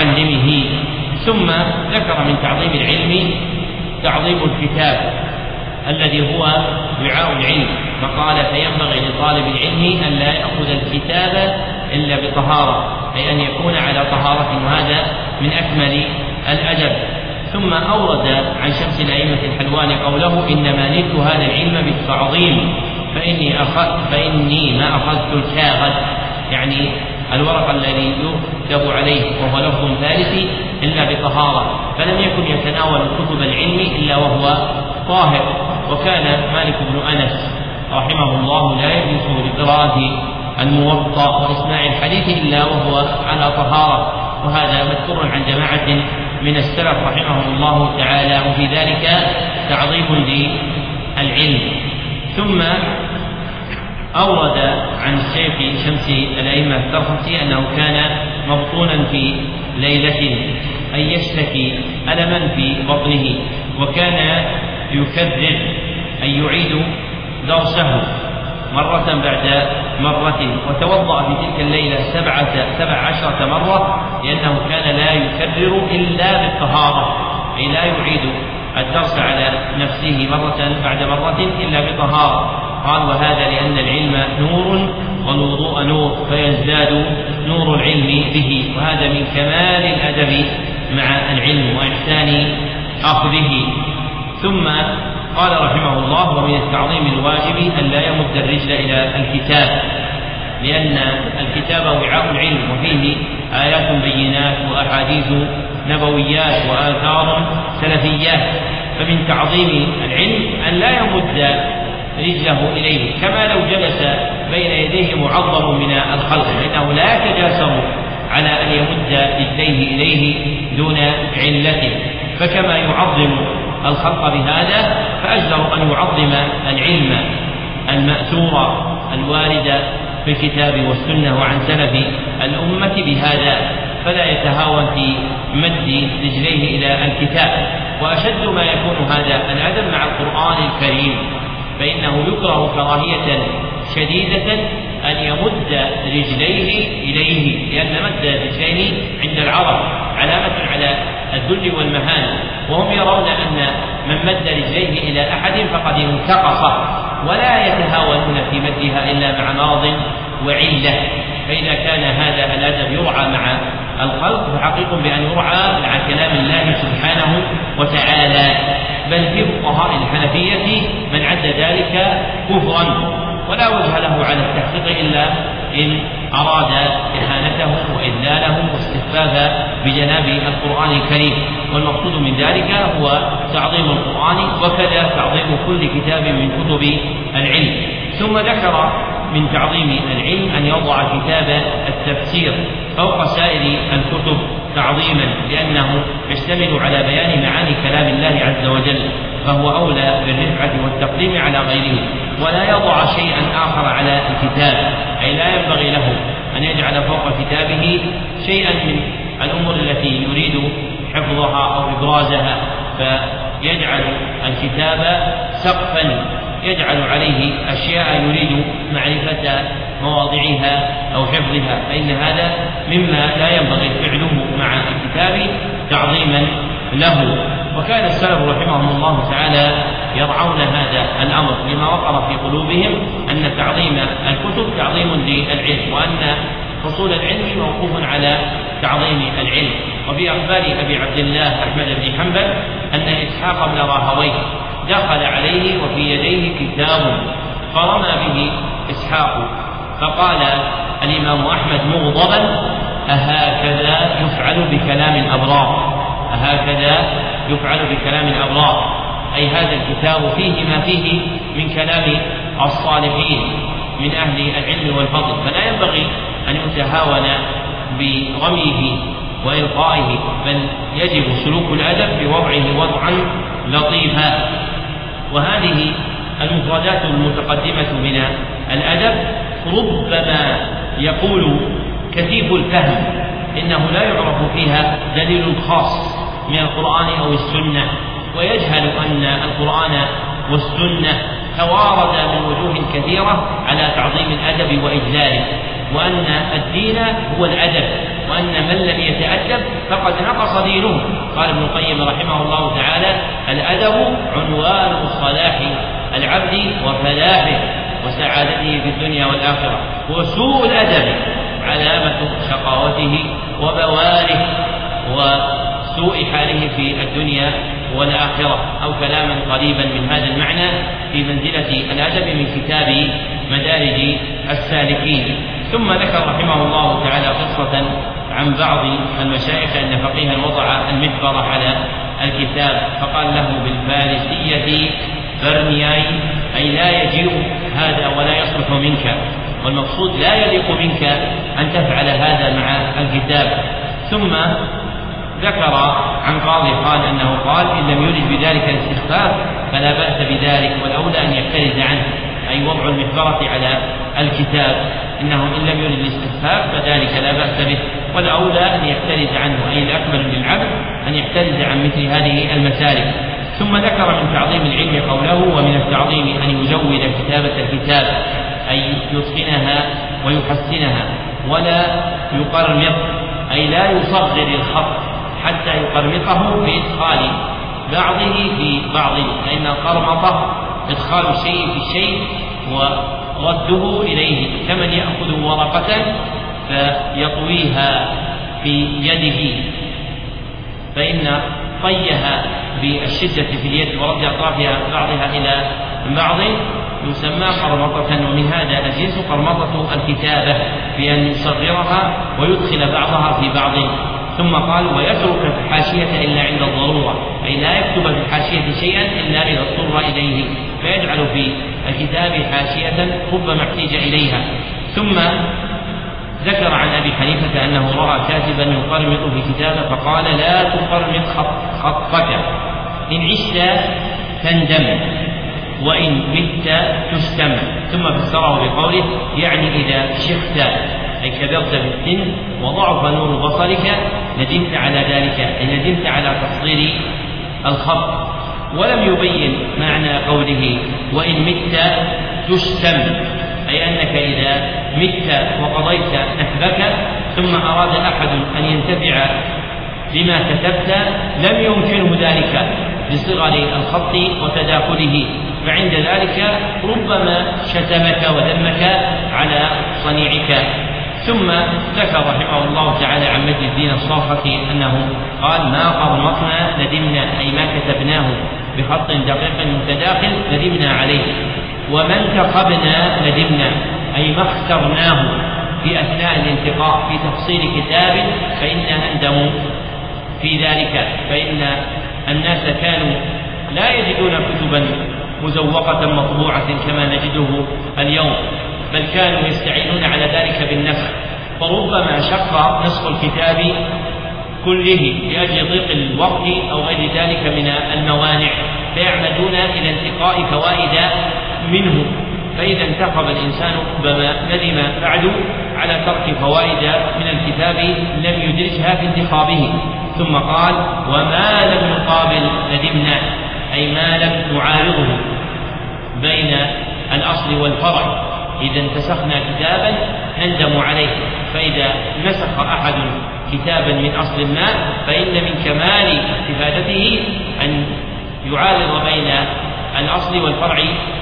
معلمه. ثم ذكر من تعظيم العلم تعظيم الكتاب، الذي هو وعاء العلم، فقال فينبغي لطالب العلم أن لا يأخذ الكتاب إلا بطهارة، أي أن يكون على طهارة، وهذا من أكمل الأدب. ثم أورد عن شمس الأئمة الحلواني قوله إنما نلت هذا العلم بالتعظيم فإني, أخذ فإني ما أخذت الكاغذ، يعني الورق الذي يكتب عليه وهو لفظ ثالث إلا بطهارة، فلم يكن يتناول كتب العلم إلا وهو طاهر. وكان مالك بن أنس رحمه الله لا يجلس لقراءة الموطأ وإسماع الحديث إلا وهو على طهارة، وهذا مذكور عن جماعة من السلف رحمهم الله تعالى، وفي ذلك تعظيم للعلم. ثم أورد عن الشيخ شمس الأئمة الترخسي أنه كان مبطونا في ليلة، أي يشتكي ألما في بطنه، وكان يكرر أي يعيد درسه مرة بعد مرة، وتوضأ في تلك الليلة سبعة سبع عشرة مرة، لأنه كان لا يكرر إلا بالطهارة، أي لا يعيد الدرس على نفسه مرة بعد مرة إلا بطهارة. قال وهذا لأن العلم نور والوضوء نور، فيزداد نور العلم به، وهذا من كمال الأدب مع العلم وإحسان أخذه. ثم قال رحمه الله ومن التعظيم الواجب أن لا يمد الرجل إلى الكتاب، لأن الكتاب وعاء العلم وفيه آيات بينات وأحاديث نبويات وآثار سلفيات، فمن تعظيم العلم أن لا يمد رجله إليه، كما لو جلس بين يديه معظم من الخلق، فإنه لا يتجاسر على أن يمد رجليه إليه دون علته، فكما يعظم الخلق بهذا فأجدر أن يعظم العلم المأثور الوارد في الكتاب والسنة وعن سلف الأمة بهذا، فلا يتهاون في مد رجليه إلى الكتاب. وأشد ما يكون هذا الأدب مع القرآن الكريم، فإنه يكره كراهية شديدة أن يمد رجليه إليه، لأن مد الرجلين عند العرب علامة على الذل والمهانة، وهم يرون أن من مد رجليه إلى أحد فقد انتقصه، ولا يتهاونون في مدها إلا مع مرض وعلة. فإذا كان هذا الأدب يرعى مع الخلق فحقيق بأن يرعى مع كلام الله سبحانه وتعالى. بل في فقهاء الحنفية من عد ذلك كفرا، ولا وجه له على التحقيق إلا إن أراد إهانته وإذلاله واستخفافا بجناب القرآن الكريم، والمقصود من ذلك هو تعظيم القرآن، وكذا تعظيم كل كتاب من كتب العلم. ثم ذكر من تعظيم العلم أن يضع كتاب التفسير فوق سائر الكتب تعظيما، لأنه يشتمل على بيان معاني كلام الله عز وجل، فهو أولى بالرفعة والتقديم على غيره، ولا يضع شيئا آخر على الكتاب، أي لا ينبغي له أن يجعل فوق كتابه شيئا من الأمور التي يريد حفظها أو إبرازها، فيجعل الكتاب سقفا يجعل عليه أشياء يريد معرفة مواضعها أو حفظها، فإن هذا مما لا ينبغي فعله مع الكتاب تعظيما له. وكان السلف رحمهم الله تعالى يرعون هذا الأمر لما وقر في قلوبهم أن تعظيم الكتب تعظيم للعلم، وأن حصول العلم موقوف على تعظيم العلم. وفي أخبار أبي عبد الله أحمد بن حنبل أن إسحاق بن راهويه دخل عليه وفي يديه كتاب فرمى به إسحاق، فقال الإمام أحمد مغضبا أهكذا يفعل بكلام الأبرار، أهكذا يفعل بكلام الأبرار، أي هذا الكتاب فيه ما فيه من كلام الصالحين من أهل العلم والفضل، فلا ينبغي أن يتهاون برميه وإلقائه، بل يجب سلوك الأدب بوضعه وضعا لطيفا. وهذه المفردات المتقدمة من الأدب ربما يقول كثيف الفهم إنه لا يعرف فيها دليل خاص من القرآن أو السنة، ويجهل أن القرآن والسنة توارد من وجوه كثيرة على تعظيم الأدب وإجلاله، وأن الدين هو الأدب، وأن من لم يتأدب فقد نقص دينه. قال ابن القيم رحمه الله تعالى: الأدب عنوان صلاح العبد وفلاحه وسعادته في الدنيا والآخرة، وسوء الأدب علامة شقاوته وبواره وسوء حاله في الدنيا والآخرة، أو كلاما قريبا من هذا المعنى في منزلة الأدب من كتاب مدارج السالكين. ثم ذكر رحمه الله تعالى قصة عن بعض المشايخ أن فقيها وضع المدبر على الكتاب فقال له بالفارسية: برنياي، أي لا يجيء هذا ولا يصلح منك، والمقصود لا يليق منك أن تفعل هذا مع الكتاب. ثم ذكر عن قاضي قال أنه قال: إن لم يرد بذلك الاستخفاف فلا بأس بذلك، والأولى أن يحترز عنه، أي وضع المحبرة على الكتاب، إنه إن لم يرد الاستخفاف فذلك لا بأس به، والأولى أن يحترز عنه، أي الأكمل للعبد أن يحترز عن مثل هذه المسالك. ثم ذكر من تعظيم العلم قوله: ومن التعظيم أن يزود كتابة الكتاب، أي يتقنها ويحسنها ولا يقرمط، أي لا يصغر الخط حتى يقرمطه بإدخال بعضه في بعض، لأن القرمطة إدخال الشيء في الشيء ورده إليه، كمن يأخذ ورقة فيطويها في يده، فإن طيها بالشدة في اليد ورد أطرافها بعضها إلى بعض يسمى قرمطة. ومن هذا الجنس قرمطة الكتابة بأن يصغرها ويدخل بعضها في بعض. ثم قال: ويترك الحاشية إلا عند الضرورة، أي لا يكتب في الحاشية شيئا إلا إذا اضطر إليه، فيجعل في الكتاب حاشية ربما احتاج إليها. ثم ذكر عن أبي حنيفة أنه رأى كاتبا يقرمط في كتابه فقال: لا تقرمط خط خطك، إن عشت تندم وإن مت تستمع. ثم فسره بقوله: يعني إذا شخت، أي كبرت بالسن وضعف نور بصرك ندمت على ذلك، أي ندمت على تصغير الخط. ولم يبين معنى قوله: وإن مت تستمع، أي أنك إذا مت وقضيت نحبك ثم أراد أحد أن ينتفع بما كتبت لم يمكنه ذلك لصغر الخط وتداخله، فعند ذلك ربما شتمك وذمك على صنيعك. ثم ذكر رحمه الله تعالى عن مجد الدين الصافي أنه قال: ما قرمطنا ندمنا، أي ما كتبناه بخط دقيق متداخل ندمنا عليه، وما انتخبنا ندمنا، أي ما اخترناه في أثناء الانتقاء في تفصيل كتاب فإنا نندم في ذلك، فإن الناس كانوا لا يجدون كتبا مزوقة مطبوعة كما نجده اليوم، بل كانوا يستعينون على ذلك بالنسخ، فربما شق نسخ الكتاب كله لأجل ضيق الوقت أو غير ذلك من الموانع، فيعمدون إلى انتقاء فوائد منه، فإذا انتخب الإنسان ربما ندم بعد على ترك فوائد من الكتاب لم يدركها في انتخابه. ثم قال: وما لم نقابل ندمنا، أي ما لم نعارضه بين الأصل والفرع، إذا انتسخنا كتابا نندم عليه، فإذا نسخ أحد كتابا من أصل ما فإن من كمال استفادته أن يعارض بين الأصل والفرع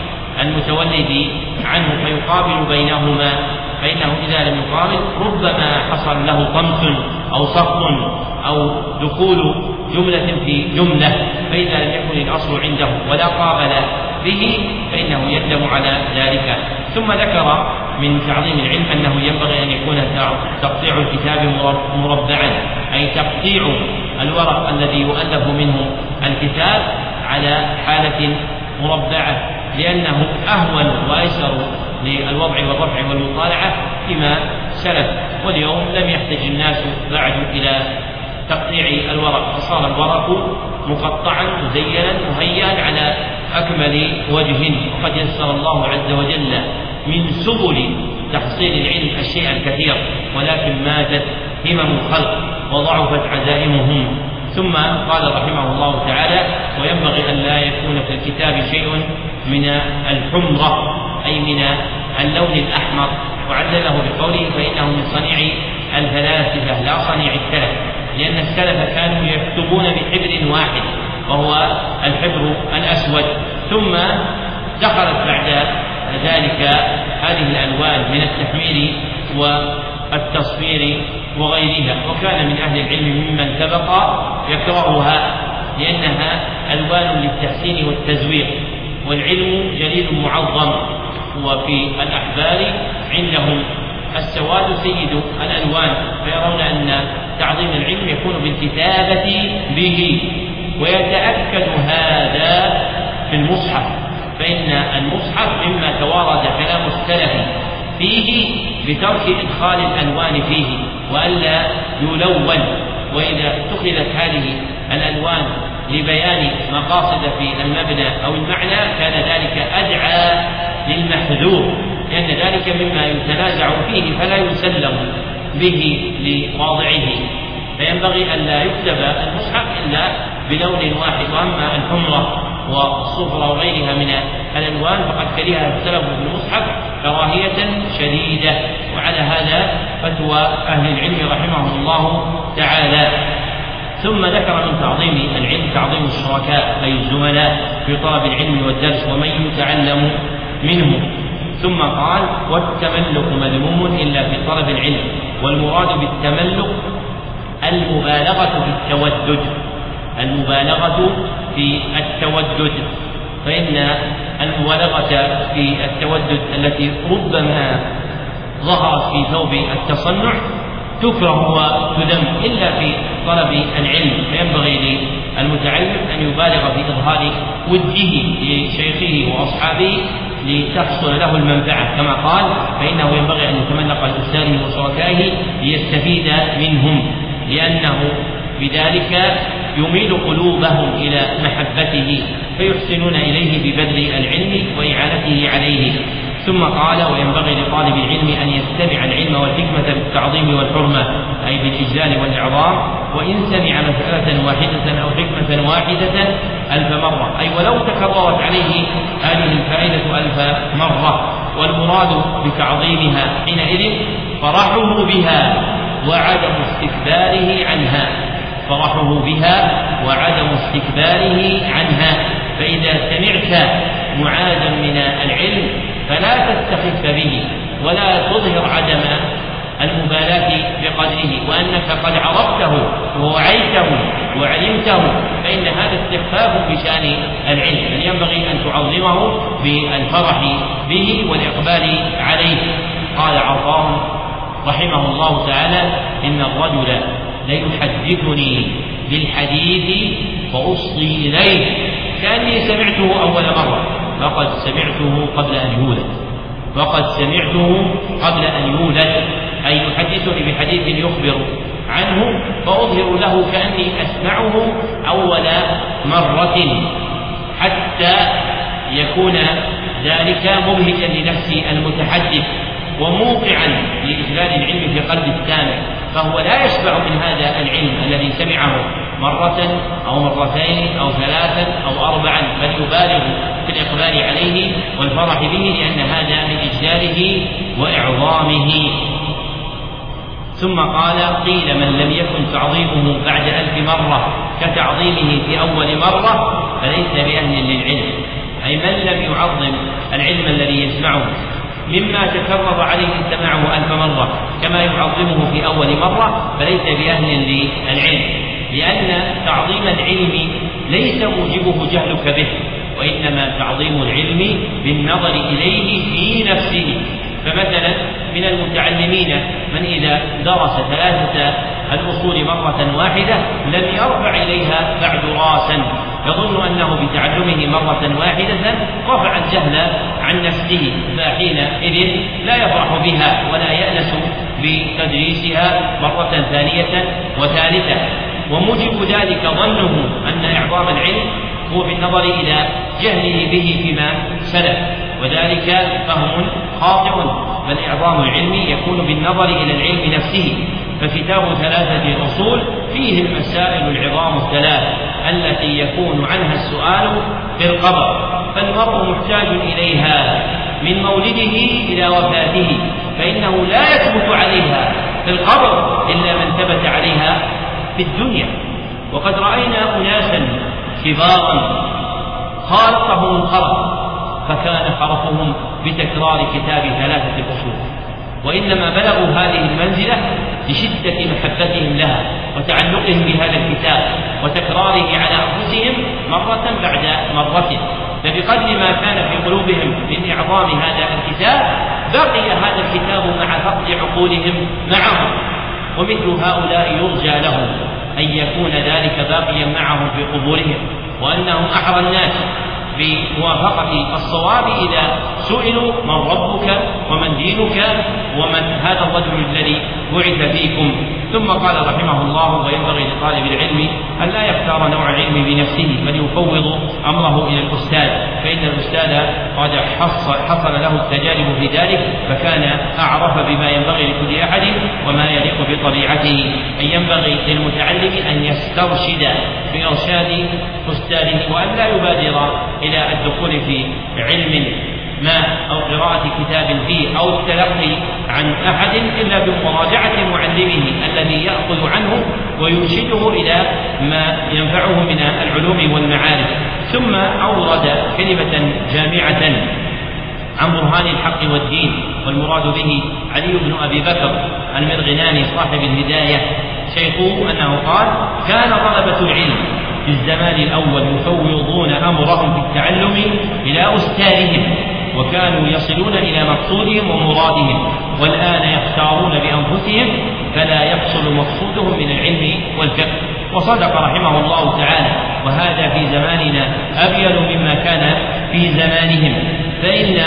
المتولد عنه فيقابل بينهما، فإنه إذا لم يقابل ربما حصل له طمس أو سقط أو دخول جملة في جملة، فإذا لم يكن الأصل عنده ولا قابل به فإنه يندم على ذلك. ثم ذكر من تعظيم العلم أنه ينبغي أن يكون تقطيع الكتاب مربعا، أي تقطيع الورق الذي يؤلف منه الكتاب على حالة مربعة، لأنه أهون وأيسر للوضع والرفع والمطالعة فيما سلف، واليوم لم يحتج الناس بعد إلى تقطيع الورق، فصار الورق مقطعا مزينا مهيئا على أكمل وجه، وقد يسر الله عز وجل من سبل تحصيل العلم الشيء الكثير، ولكن ماتت همم الخلق وضعفت عزائمهم. ثم قال رحمه الله تعالى: وينبغي أن لا يكون في الكتاب شيء من الحمرة، أي من اللون الأحمر، وعدله بقوله: فإنه من صنيع الفلاسفة لا صنيع السلف، لأن السلف كانوا يكتبون بحبر واحد وهو الحبر الأسود، ثم دخلت بعد ذلك هذه الألوان من التحمير والتصفير وغيرها، وكان من أهل العلم ممن سبق يكرهها لأنها ألوان للتحسين والتزوير، والعلم جليل معظم، وفي الأحبار عندهم السواد سيد الألوان، فيرون أن تعظيم العلم يكون بالكتابة به، ويتأكد هذا في المصحف، فإن المصحف مما توارد كلام السلف فيه بترك إدخال الألوان فيه وألا يلون، وإذا اتخذت هذه الألوان لبيان مقاصد في المبنى أو المعنى كان ذلك أدعى للمحذور، لأن ذلك مما يتنازع فيه فلا يسلم به لواضعه، فينبغي أن لا يكتب المصحف إلا بلون واحد. وأما الحمرة والصفرة وغيرها من الألوان فقد كرهها السلف في المصحف كراهية شديدة، وعلى هذا فتوى أهل العلم رحمهم الله تعالى. ثم ذكر من تعظيم العلم تعظيم الشركاء أي الزملاء في طلب العلم والدرس ومن يتعلم منه، ثم قال: والتملق مذموم إلا في طلب العلم، والمراد بالتملق المبالغة في التودد، المبالغة في التودد، فإن المبالغة في التودد التي ربما ظهرت في ثوب التصنع تكره وتذم إلا في طلب العلم، فينبغي للمتعلم أن يبالغ في إظهار وده لشيخه وأصحابه لتحصل له المنفعة، كما قال: فإنه ينبغي أن يتملق لأستاذه وشركائه ليستفيد منهم، لأنه بذلك يميل قلوبهم إلى محبته فيحسنون إليه ببذل العلم وإعانته عليه. ثم قال: وينبغي لطالب العلم أن يستمع العلم والحكمة بالتعظيم والحرمة أي بالإجلال والإعظام، وإن سمع مسألة واحدة أو حكمة واحدة ألف مرة، أي ولو تكررت عليه هذه الفائدة ألف مرة. والمراد بتعظيمها حينئذ فرحه بها وعدم استكباره عنها، فرحه بها وعدم استكباره عنها. فإذا سمعت معادا من العلم فلا تستخف به ولا تظهر عدم المبالاة بقدره، وأنك قد عرفته ووعيته وعلمته، فإن هذا استخفاف بشأن العلم، بل ينبغي أن تعظمه بالفرح به والإقبال عليه. قال عطاء رحمه الله تعالى: إن الرجل ليحدثني بالحديث فأصغي إليه كأني سمعته أول مرة، فقد سمعته قبل أن يولد، وقد سمعته قبل أن يولد، أي يحدثني بحديث يخبر عنه فأظهر له كأني أسمعه أول مرة، حتى يكون ذلك مبهجا لنفس المتحدث وموقعا لإجلال العلم في قلب السامع، فهو لا يشبع من هذا العلم الذي سمعه مرة أو مرتين أو ثلاثا أو أربعا، بل يبالغ في الإقبال عليه والفرح به، لأن هذا من إجلاله وإعظامه. ثم قال: قيل من لم يكن تعظيمه بعد ألف مرة كتعظيمه في أول مرة فليس بأهل للعلم، أي من لم يعظم العلم الذي يسمعه مما تكرر عليه سماعه ألف مرة كما يعظمه في أول مرة فليس بأهل للعلم، لأن تعظيم العلم ليس موجبه جهلك به، وإنما تعظيم العلم بالنظر إليه في نفسه. فمثلا من المتعلمين من إذا درس ثلاثة الأصول مرة واحدة لم يرفع إليها بعد راسا، يظن أنه بتعلمه مرة واحدة رفع الجهل عن نفسه، فحينئذ لا يفرح بها ولا يأنس بتدريسها مرة ثانية وثالثة. وموجب ذلك ظنه أن إعظام العلم هو بالنظر إلى جهله به فيما سلف، وذلك فهم خاطئ، بل إعظام العلم يكون بالنظر إلى العلم نفسه. فكتاب ثلاثة أصول فيه المسائل العظام الثلاث التي يكون عنها السؤال في القبر، فالمرء محتاج إليها من مولده إلى وفاته، فإنه لا يثبت عليها في القبر إلا من ثبت عليها في الدنيا. وقد رأينا أناسا كبارا خالطهم الخرف فكان خرفهم بتكرار كتاب ثلاثة الأصول، وإنما بلغوا هذه المنزلة لشدة محبتهم لها وتعلقهم بهذا الكتاب وتكراره على أنفسهم مرة بعد مرة، فبقدر ما كان في قلوبهم من إعظام هذا الكتاب بقي هذا الكتاب مع فقد عقولهم معهم. ومثل هؤلاء يرجى لهم أن يكون ذلك باقيا معهم في قبورهم، وأنهم أحرى الناس بموافقة الصواب إذا سئلوا من ربك ومن دينك ومن هذا الرجل الذي بعث فيكم. ثم قال رحمه الله: وينبغي لطالب العلم أن لا يختار نوع العلم بنفسه بل يفوض أمره إلى الأستاذ، فإن الأستاذ قد حصل له التجارب في ذلك فكان أعرف بما ينبغي لكل أحد وما يليق بطبيعته. أن ينبغي للمتعلم أن يسترشد بإرشاد أستاذه وأن لا يبادر إلى الدخول في علم ما أو قراءة كتاب فيه أو التلقي عن أحد إلا بمراجعة معلمه الذي يأخذ عنه ويرشده إلى ما ينفعه من العلوم والمعارف. ثم أورد كلمة جامعة عن برهان الحق والدين، والمراد به علي بن أبي بكر المرغناني صاحب الهداية شيخه، أنه قال: كان طلبة العلم في الزمان الأول يفوضون أمرهم في التعلم إلى أستاذهم وكانوا يصلون إلى مقصودهم ومرادهم، والآن يختارون بأنفسهم فلا يحصل مقصودهم من العلم والفقه. وصدق رحمه الله تعالى، وهذا في زماننا أبين مما كان في زمانهم، فإن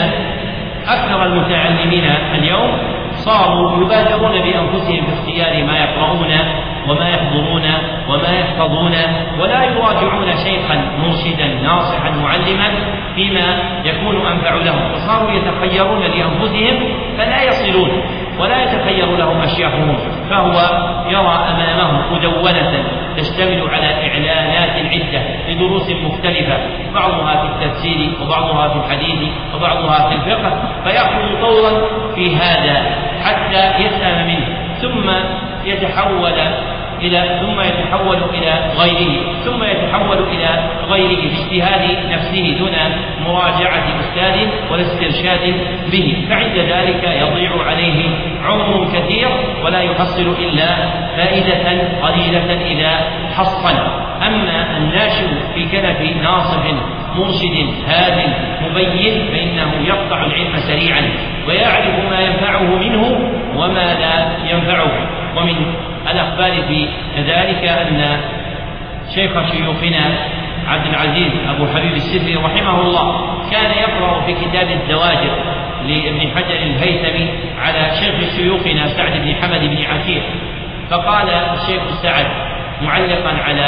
أكثر المتعلمين اليوم صاروا يبادرون بأنفسهم في اختيار ما يقرؤون وما يحضرون وما يحفظون، ولا يراجعون شيخا مرشدا ناصحا معلما فيما يكون أنفع لهم، وصاروا يتخيرون لأنفسهم فلا يصلون ولا يتخير لهم أشياخهم، فهو يرى أمامه مدونة تشتمل على إعلانات عدة لدروس مختلفة، بعضها في التفسير وبعضها في الحديث وبعضها في الفقه، فيأخذ طورا في هذا حتى يسأل منه ثم يتحول إلى ثم يتحول إلى غيره ثم يتحول إلى غيره باجتهاد نفسه دون مراجعة أستاذ ولا استرشاد به، فعند ذلك يضيع عليه عمر كثير ولا يحصل إلا فائدة قليلة إذا حصل. أما الناشئ في كنف ناصح مرشد هاد مبين فإنه يقطع العلم سريعا ويعرف ما ينفعه منه وما لا ينفعه. ومن الأخبار في ذلك أن شيخ شيوخنا عبد العزيز أبو حبيب السري رحمه الله كان يقرأ في كتاب الزواجر لابن حجر الهيثمي على شيخ شيوخنا سعد بن حمد بن عسير، فقال الشيخ سعد معلقا على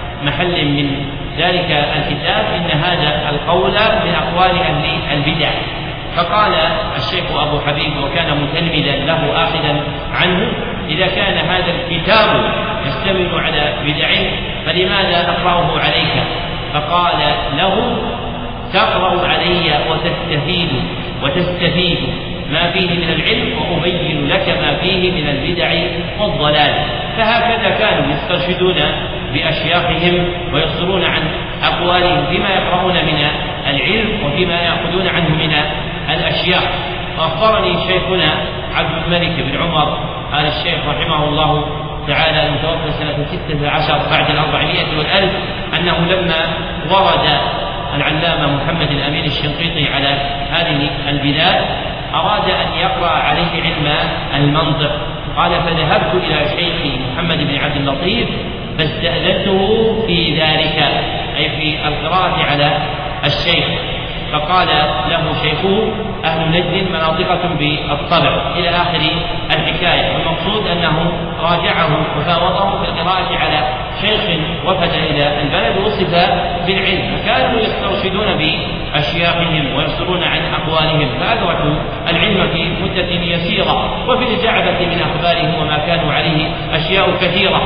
محل من ذلك الكتاب: إن هذا القول من أقوال أهل البدع. فقال الشيخ أبو حبيب وكان متلمذا له آخذا عنه: إذا كان هذا الكتاب يشتمل على بدع فلماذا أقرأه عليك؟ فقال له: تقرأ علي وتستفيد وتستفيد ما فيه من العلم وأبين لك ما فيه من البدع والضلال. فهكذا كانوا يسترشدون بأشياخهم ويصدرون عن أقوالهم فيما يقرؤون من العلم وفيما يأخذون عنه من الأشياء. وأخبرني شيخنا عبد الملك بن عمر آل الشيخ رحمه الله تعالى المتوفى سنة ستة عشر بعد الأربعمائة والألف أنه لما ورد العلامة محمد الأمين الشنقيطي على هذه البلاد أراد أن يقرأ عليه علم المنطق، قال: فذهبت إلى شيخي محمد بن عبد اللطيف فاستأذنته في ذلك، أي في القراءة على الشيخ، فقال له شيخه: أهل نجد مناطقة بالطبع، إلى آخر الحكاية. والمقصود أنه راجعه وفاوضه في القراءة على شيخ وفد إلى البلد وصف بالعلم، فكانوا يسترشدون بأشياخهم ويصدرون عن أقوالهم، فأدركوا العلم في مدة يسيرة. وفي الجعبة من أخبارهم وما كانوا عليه أشياء كثيرة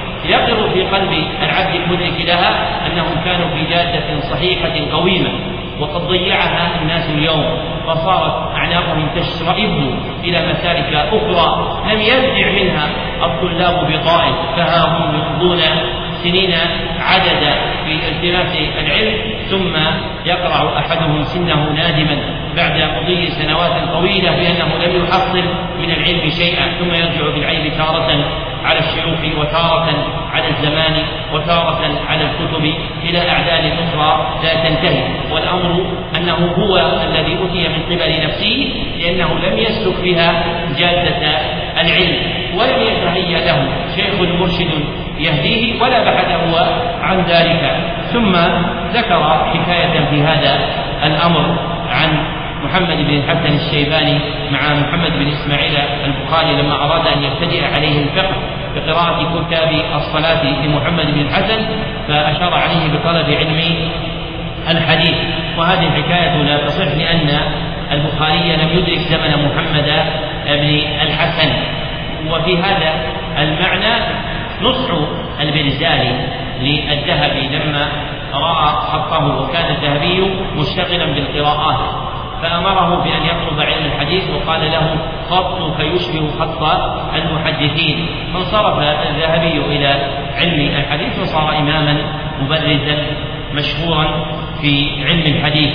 يقر في قلب العبد المدرك لها أنهم كانوا في جادة صحيحة قويمة، وقد ضيعها الناس اليوم، فصارت أعناقهم تشرئب إلى مسالك أخرى لم يرجع منها الطلاب بطائل، فها هم يمضون سنين عددا في التماس العلم، ثم يقرع أحدهم سنه نادما بعد مضي سنوات طويلة بأنه لم يحصل من العلم شيئا، ثم يرجع بالعيب تارة على الشيوخ وتارة على الزمان وتارة على الكتب إلى أعداد أخرى لا تنتهي. والأمر أنه هو الذي أتي من قبل نفسه، لأنه لم يسلك بها جادة العلم، ولم يتهيأ له شيخ مرشد يهديه ولا بحث هو عن ذلك. ثم ذكر حكاية في هذا الأمر عن محمد بن الحسن الشيباني مع محمد بن إسماعيل البخاري لما أراد أن يبتدئ عليه الفقه بقراءة كتاب الصلاة لمحمد بن الحسن، فأشار عليه بطلب علم الحديث. وهذه الحكاية لا تصح لأن البخاري لم يدرك زمن محمد بن الحسن. وفي هذا المعنى نصح البرزالي للذهبي لما رأى خطه، وكان الذهبي مشتغلا بالقراءات، فأمره بأن يطلب علم الحديث، وقال له خطك يشبه خط المحدثين، فانصرف الذهبي إلى علم الحديث وصار إماما مبرزا مشهورا في علم الحديث.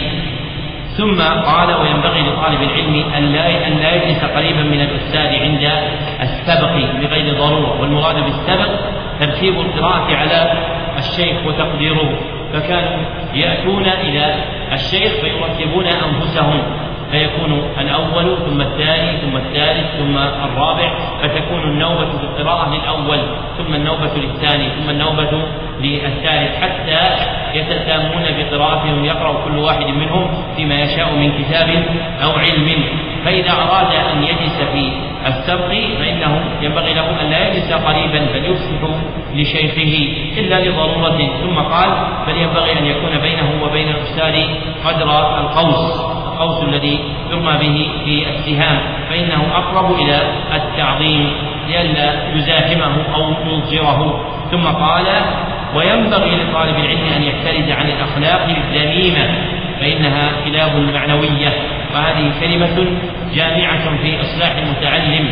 ثم قال وينبغي لطالب العلم أن لا يجلس قريبا من الأستاذ عند السبق بغير ضرورة، والمراد بالسبق ترتيب القراءة على الشيخ وتقديره، فكانوا يأتون إلى الشيخ فيرتبون أنفسهم، فيكون الأول ثم الثاني ثم الثالث ثم الرابع، فتكون النوبة بالقراءة للأول ثم النوبة للثاني ثم النوبة للثالث، حتى يتسامون بقراءتهم، يقرأ كل واحد منهم فيما يشاء من كتاب أو علم. فإذا أراد أن يجلس في السبق فإنه ينبغي له أن لا يجلس قريبا بل يفسح لشيخه إلا لضرورة. ثم قال بل ينبغي أن يكون بينه وبين الأستاذ قدر القوس، القوس الذي يرمى به في السهام، فإنه أقرب إلى التعظيم لئلا يزاحمه أو يضجره. ثم قال وينبغي لطالب العلم أن يحترز عن الأخلاق الذميمة فإنها كلاب معنوية، وهذه كلمة جامعة في إصلاح المتعلم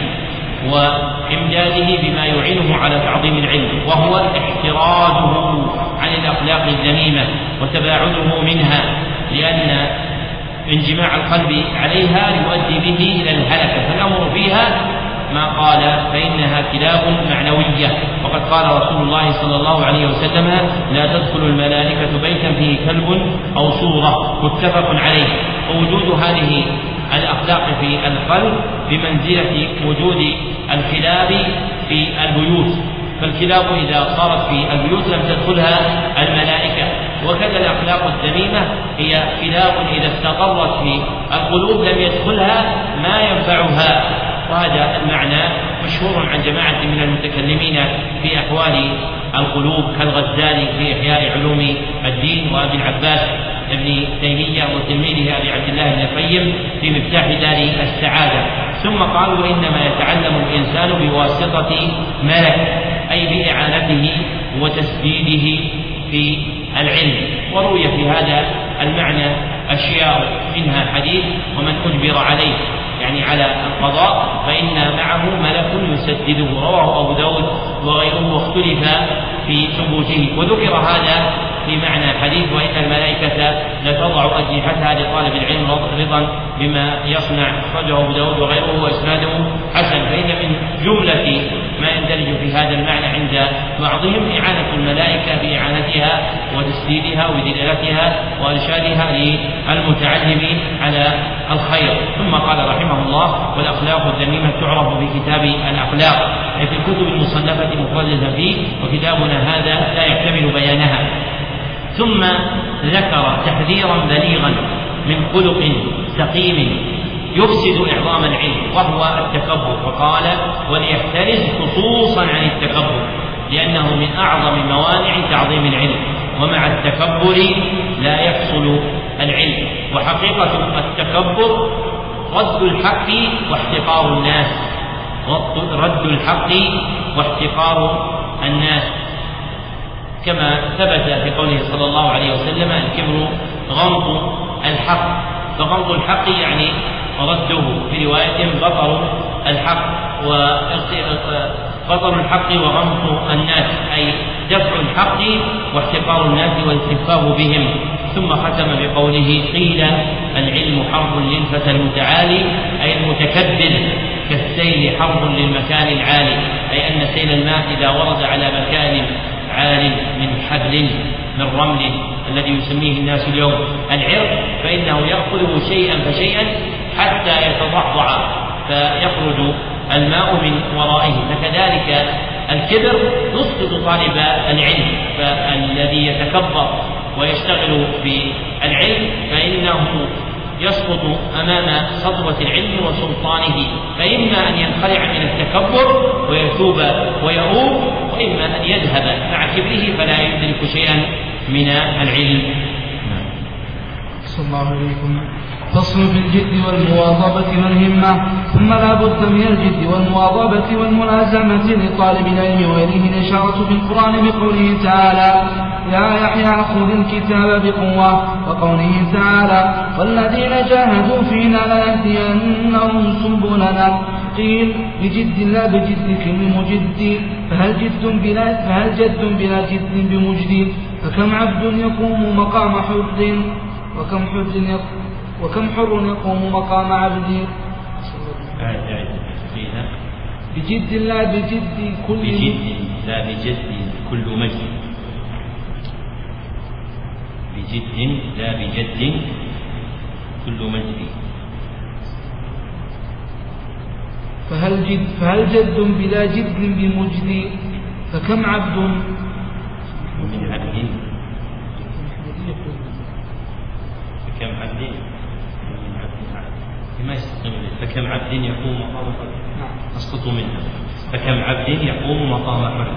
وإمداده بما يعينه على تعظيم العلم، وهو احترازه عن الأخلاق الذميمة وتباعده منها، لأن انجماع القلب عليها يؤدي به إلى الهلكة، فالأمر فيها ما قال فإنها كلاب معنوية. وقد قال رسول الله صلى الله عليه وسلم لا تدخل الملائكة بيتا فيه كلب أو صورة، متفق عليه. ووجود هذه الأخلاق في القلب بمنزلة وجود الكلاب في البيوت، فالكلاب إذا صارت في البيوت لم تدخلها الملائكة، وكذا الأخلاق الذميمة هي كلاب إذا استقرت في القلوب لم يدخلها ما ينفعها. وهذا المعنى مشهور عن جماعة من المتكلمين في أحوال القلوب كالغزالي في إحياء علوم الدين، وأبي العباس ابن تيمية وتلميذه أبي عبد الله بن القيم في مفتاح دار السعادة. ثم قالوا وإنما يتعلم الإنسان بواسطة ملك، أي بإعانته وتسديده في العلم. وروي في هذا المعنى أشياء منها حديث ومن أجبر عليه يعني على القضاء فإن معه ملك يسدده، رواه أبو داود وغيره، واختلف في ثبوته. وذكر هذا في معنى حديث وإن الملائكة لتضع أجنحتها لطالب العلم رضا بما يصنع، أخرجه أبو داود وغيره وإسناده حسن. فإن من جملة ما يندرج في هذا المعنى عند بعضهم إعانة الملائكة بإعانتها وتسديدها وبدلالتها وإرشادها للمتعلم على الخير. ثم قال رحمه الله والأخلاق الذميمة تعرف بكتاب الأخلاق، أي في الكتب المصنفة مفردة فيه، وكتابنا هذا لا يحتمل بيانها. ثم ذكر تحذيرا بليغا من خلق سقيم يفسد إعظام العلم وهو التكبر، فقال وليحترز خصوصا عن التكبر لأنه من أعظم موانع تعظيم العلم، ومع التكبر لا يحصل العلم. وحقيقة التكبر رد الحق واحتقار الناس، رد الحق واحتقار الناس، كما ثبت في قوله صلى الله عليه وسلم الكبر غمط الحق، فغمط الحق يعني رده، في رواية بطر الحق، وبطر الحق وغمط الناس أي دفع الحق واحتقار الناس والاستخفاف بهم. ثم ختم بقوله: قيل العلم حرب للفتى المتعالي، أي المتكبر، كالسيل حرب للمكان العالي، أي أن سيل الماء إذا ورد على مكان عال من حبل من رمل الذي يسميه الناس اليوم العرق، فإنه يأخذه شيئا فشيئا حتى يتضعضع فيخرج الماء من ورائه. فكذلك الكبر يسقط طالب العلم، فالذي يتكبر ويشتغل بالعلم فإنه يسقط أمام سطوة العلم وسلطانه، فإما أن ينخلع من التكبر ويتوب ويؤوب، وإما أن يذهب مع كبره فلا يدرك شيئا من العلم. صلى الله عليكم. فصل في الجد والمواظبة والهمة. ثم لا بد من الجد والمواظبة والملازمة لطالب العلم، وإليه الإشارة في القرآن بقوله تعالى: يا يحيى خذ الكتاب بقوة، وقوله تعالى: والذين جاهدوا فينا لنهدينهم سبلنا. قيل بجد لا بجد كلمة مجد، فهل جد بلا فهل جد بلا جد بمجد؟ فكم عبد يقوم مقام حر، وكم حر يقوم وكم حر يقوم مقام عبد. بجد لا بجد كل بجد لا بجد كل مجد. بجد لا بجد كل مجد. فهل جد فهل جد بلا جد بمجد؟ فكم عبد من عبد فكم عبد من عبد ما يستقيم. فكم عبد يقوم مقام حر أسقط منها. فكم عبد يقوم مقام حر.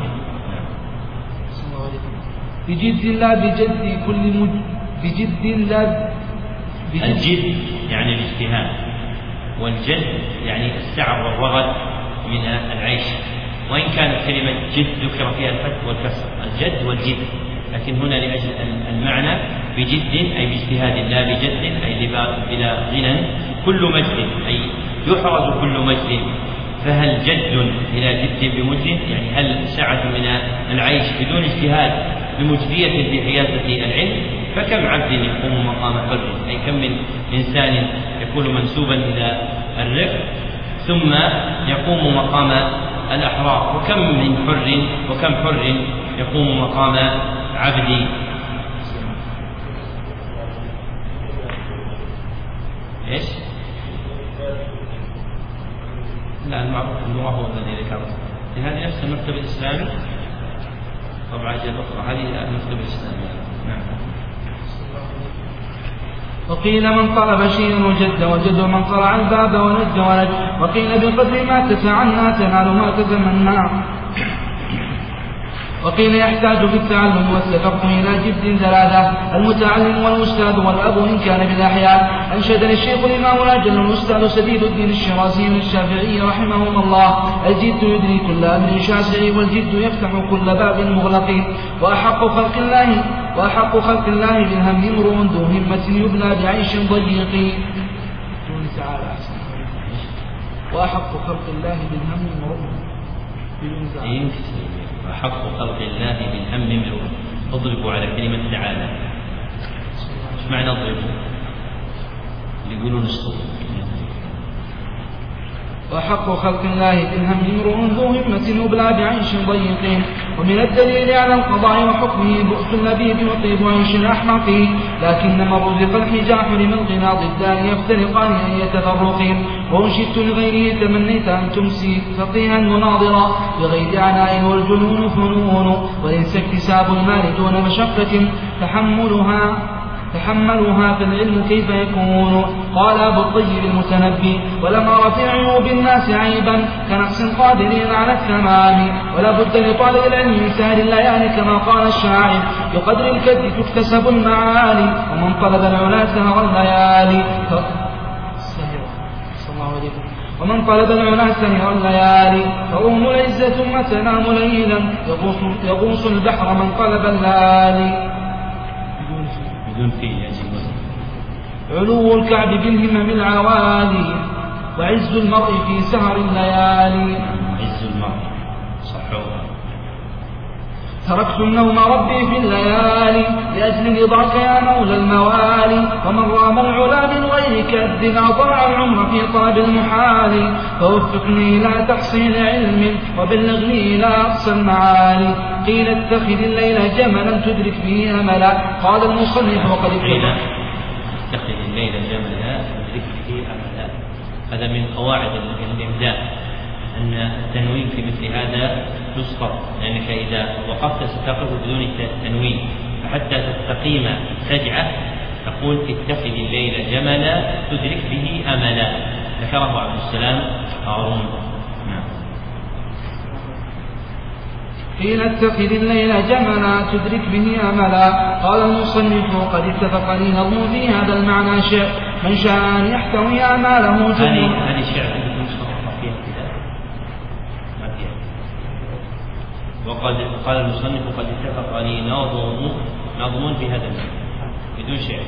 بجد لا بجد كل مجد. بجد لا بجد. الجد يعني الاجتهاد، والجد يعني السعة والرغد من العيش، وإن كانت كلمة جد ذكر فيها الفتح والكسر، الجد والجد، لكن هنا لأجل المعنى بجد أي باجتهاد لا بجد أي بلا غنى. كل مجد أي يحرز كل مجد. فهل جد إلى جد بمجد يعني هل سعة من العيش بدون اجتهاد بمجدية في حيازة العلم؟ فكم عبد يقوم مقام حر، أي كم من إنسان يكون منسوبا إلى الرق ثم يقوم مقام الأحرار، وكم من حر وكم حر يقوم مقام عبد. إيش؟ لا، المعروف اللغة هو الذي ذكره. لهذه نفس المكتب الإسلامي طبعا جاء أخرى، هذه المكتب الإسلامي. نعم. وقيل من طلب شيئا وجد وجد، ومن قرع الباب ونج ولج. وقيل بقدر ما تتعنى تنال ما تتمنى. وقيل يحتاج في التعلم والتفقه إلى جد ثلاثة: المتعلم والأستاذ والأب إن كان بالأحياء. أنشدني الشيخ الإمام الأجل الأستاذ سديد الدين الشرازي الشافعي رحمه الله: الجد يدري كل أمر شاسع، والجد يفتح كل باب مغلق. وأحق خلق الله وأحق خلق الله بالهم امرؤ ذو همة يبلى بعيش ضيق. وأحق خلق الله بالهم امرؤ وحق خلق الله بالهم امرؤ. اضربوا على كلمة تعالى. ايش معنى اضربوا؟ اللي يقولون اسقط. وحق خلق الله بالهم امرؤ ذو همة يبلى بعيش ضيق. ومن الدليل على القضاء وحكمه بؤس اللبيب وطيب عيش الأحمق، لكن من رزق الحجاح لمن غنى ضدان يفترقان أي تفرق. وأنشدت لغيره تمنيت أن تمسي فقيها مناظرا بغير عناء، والجنون فنون وليس اكتساب المال دون مشقة تحملها تحملها فالعلم كيف يكون. قال أبو الطيب المتنبي: ولم أر في عيوب الناس عيبا كنقص قادرين على التمام، ولا بد لطالب العلم من سهر الليالي كما قال الشاعر: بقدر الكد تكتسب المعالي، ومن طلب العلا سهر الليالي ف... ومن طلب العلا سهر الليالي فأم العزة ثم تنام ليلا يغوص, يغوص البحر من طلب الليالي. بدون فيه يا جماعة. علو الكعب بالهمم العوالي وعز المرء في سهر الليالي. عز المرء صحوها. تركت النوم ربي في الليالي لأجل رضاك يا مولى الموالي. ومن رام العلا من غيرك الدنا ضاع العمر في طلب المحال. فوفقني إلى تحصيل علم وبلغني إلى أقصى المعالي. قيل اتخذ الليل جملا تدرك به أملا. قال المصنف وقد قيل اتخذ الليل جملا تدرك به أملا. هذا من قواعد الإمداء أن التنوين في مثل هذا يسقط، لأنك إذا وقفت ستقف بدون تنوين، فحتى تستقيم سجعة تقول اتخذ الليل جملا تدرك به أملا. ذكره عبد السلام هارون. قيل اتخذ الليل جملا تدرك به أملا. قال المصنف وقد اتفق لي نظم في هذا المعنى شعر من شاء أن يحتوي آماله جملا. هذه شعر وقد قال المصنف قد اتفق لي ناظم ناظمون في هذا المعنى بدون شعر.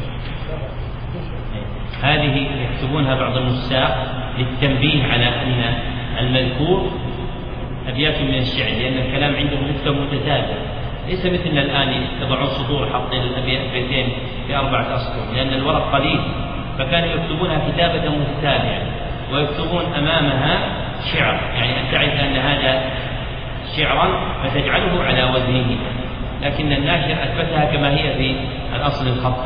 هذه يكتبونها بعض النساق للتنبيه على أن المذكور أبيات من الشعر، لأن الكلام عندهم يكتب متتابع، ليس مثلنا الآن يضعون سطور حط البيتين في أربعة أسطر، لأن الورق قليل، فكانوا يكتبونها كتابة متتابعة ويكتبون أمامها شعر، يعني أن تعرف أن هذا شعرا فتجعله على وزنه، لكن الناشر أثبتها كما هي في الأصل الخطي.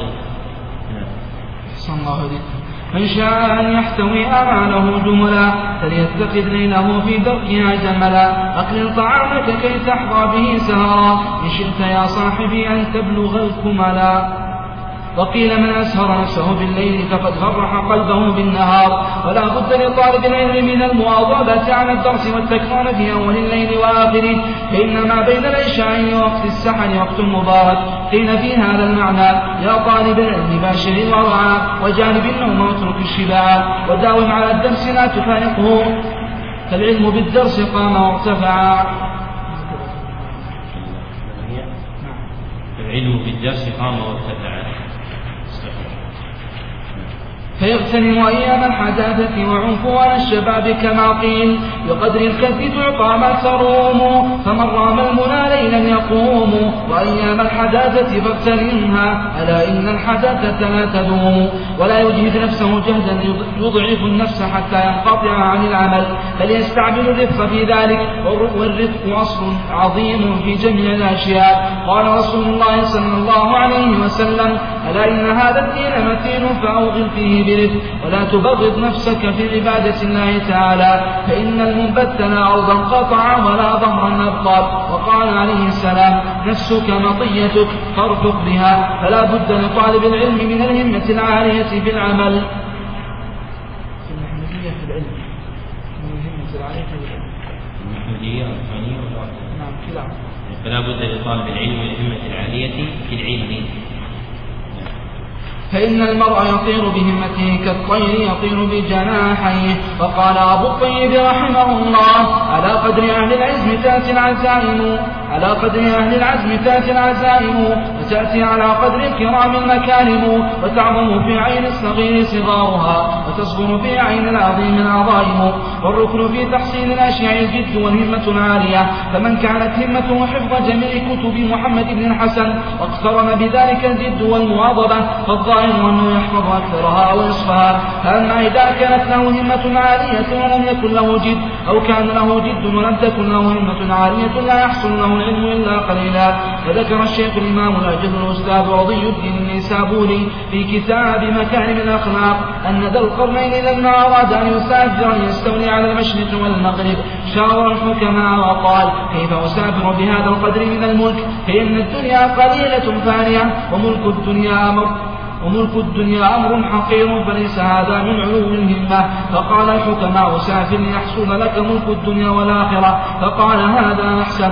الله عليك. من شاء أن يحتوي آماله جملا فليتخذ ليله في دركها جملا. أقلل طعامك كي تحظى به سهرا إن شئت يا صاحبي أن تبلغ الكملا. وقيل من أسهر نفسه بالليل فقد فرح قلبه بالنهار. ولا بد لطالب العلم من المواظبة على الدرس والتكرار في أول الليل وآخره، فإنما بين العشاء ووقت السحر وقت مبارك. قيل في هذا المعنى يا طالب العلم باشر الورعى وجانب النوم واترك الشباع وداوم على الدرس لا تفارقه، فالعلم بالدرس قام وارتفع. العلم بالدرس قام وارتفع. فيغتنم أيام الحداثة وعنفوان الشباب كما قيل بقدر الكف تعطى ما تروم. فمن رام المنى ليلا يقوم وأيام الحداثة فاغتنمها ألا إن الحداثة لا تدوم. ولا يجهد نفسه جهدا يضعف النفس حتى ينقطع عن العمل، بل يستعمل الرفق في ذلك، والرفق أصل عظيم في جميع الأشياء. قال رسول الله صلى الله عليه وسلم ألا إن هذا الدين متين فأوغل فيه برفق ولا تبغض نفسك في عبادة الله تعالى، فإن المنبت لا أرضا قطع ولا ظهرا أبقى. وقال عليه السلام نفسك مطيتك فارفق بها. فلا بد لطالب العلم من الهمة العالية في العمل. المحمودية في العلم من الهمة العالية في العلم. المحمودية والثانية والرابعة. نعم كلا. فلا بد لطالب العلم من الهمة العالية في العلم. فإن المرء يطير بهمته كالطير يطير بجناحيه. وقال أبو الطيب رحمه الله على قدر أهل العزم تأتي العزائم على قدر أهل العزم تأتي العزائم وتأتي على قدر الكرام المكارم. وتعظم في عين الصغير صغارها وتصغر في عين العظيم العظائم. والركن في تحصيل الأشياء الجد والهمة العالية. فمن كانت همته حفظ جميع كتب محمد بن الحسن واقترن بذلك الجد والمواظبة فالظاهر أنه يحفظ أكثرها ونصفها. فأما إذا كانت له همة عالية ولم يكن له جد، أو كان له جد ولم تكن له همة عالية لا يحصل له العلم إلا قليلا. وذكر الشيخ الإمام الأجل الأستاذ رضي الدين النيسابوري في كتاب مكارم الأخلاق أن ذا القرنين لما أراد أن يسافر أن يستولي على المشرق والمغرب شاور الحكماء وقال كيف أسافر بهذا القدر من الملك، فإن الدنيا قليلة فانية وملك الدنيا أمر وملك الدنيا أمر حقير فليس هذا من علو الهمة. فقال الحكماء سافر ليحصل لك ملك الدنيا والآخرة، فقال هذا أحسن.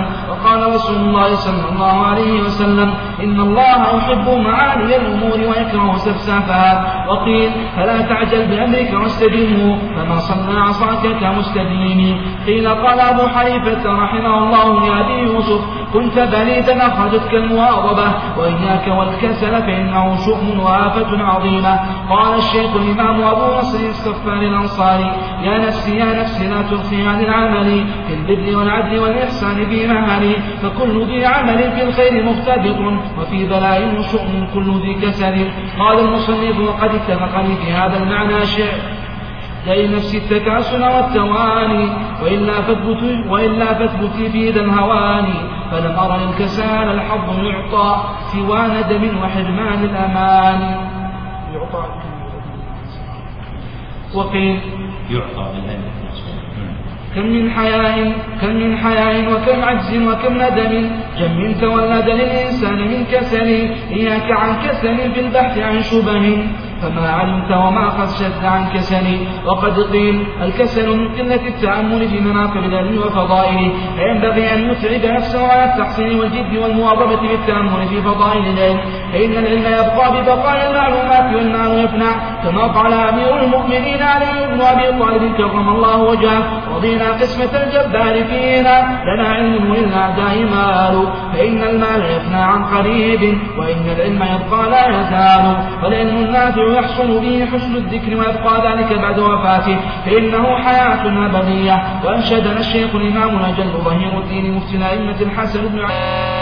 قال رسول الله صلى الله عليه وسلم إن الله يحب معالي الأمور ويكره سفسافها. وقيل فلا تعجل بأمرك واستدمه فما صلى عصاك كمستديم. قيل قال أبو حنيفة رحمه الله يا أبي يوسف كنت بليدا أخرجتك المواظبة وإياك والكسل فإنه شؤم وآفة عظيمة. قال الشيخ الإمام أبو نصر الصفار الأنصاري يا نفسي يا نفسي لا ترخي عن العمل في البر والعدل والإحسان في مهل فكل ذي عمل في الخير مختبط وفي بلاء وشؤم كل ذي كسل. قال المصنف وقد اتفق لي في هذا المعنى شعر لنفس التكاسل والتواني وإلا فاثبتي وإلا فاثبتي في ذا الهواني فلم أرى الكسال الحظ يعطى سوى ندم وحرمان الأمان. يعطى وقيل يعطى بالألف كم من حياء كم من حياء وكم عجز وكم ندم جم تولد للإنسان من كسل إياك عن كسل في البحث عن شبه فما علمت وما خشيت عن كسل. وقد قيل الكسل من قلة التأمل في مناقب العلم وفضائله فينبغي أن يتعب نفسه على التحصيل والجد والمواظبة بالتأمل في فضائل العلم فإن العلم يبقى ببقاء المعلومات والمال يفنى كما قال أمير المؤمنين علي بن أبي طالب كرم الله وجهه رضينا قسمة الجبار فينا لنا علم وللأعداء مال فإن المال يفنى عن قريب وإن العلم يبقى لا يزال والعلم النافع يحصل به حسن الذكر ويبقى ذلك بعد وفاته فإنه حياة أبدية. وأنشدنا الشيخ الإمام الأجل ظهير الدين مفتي الأئمة الحسن بن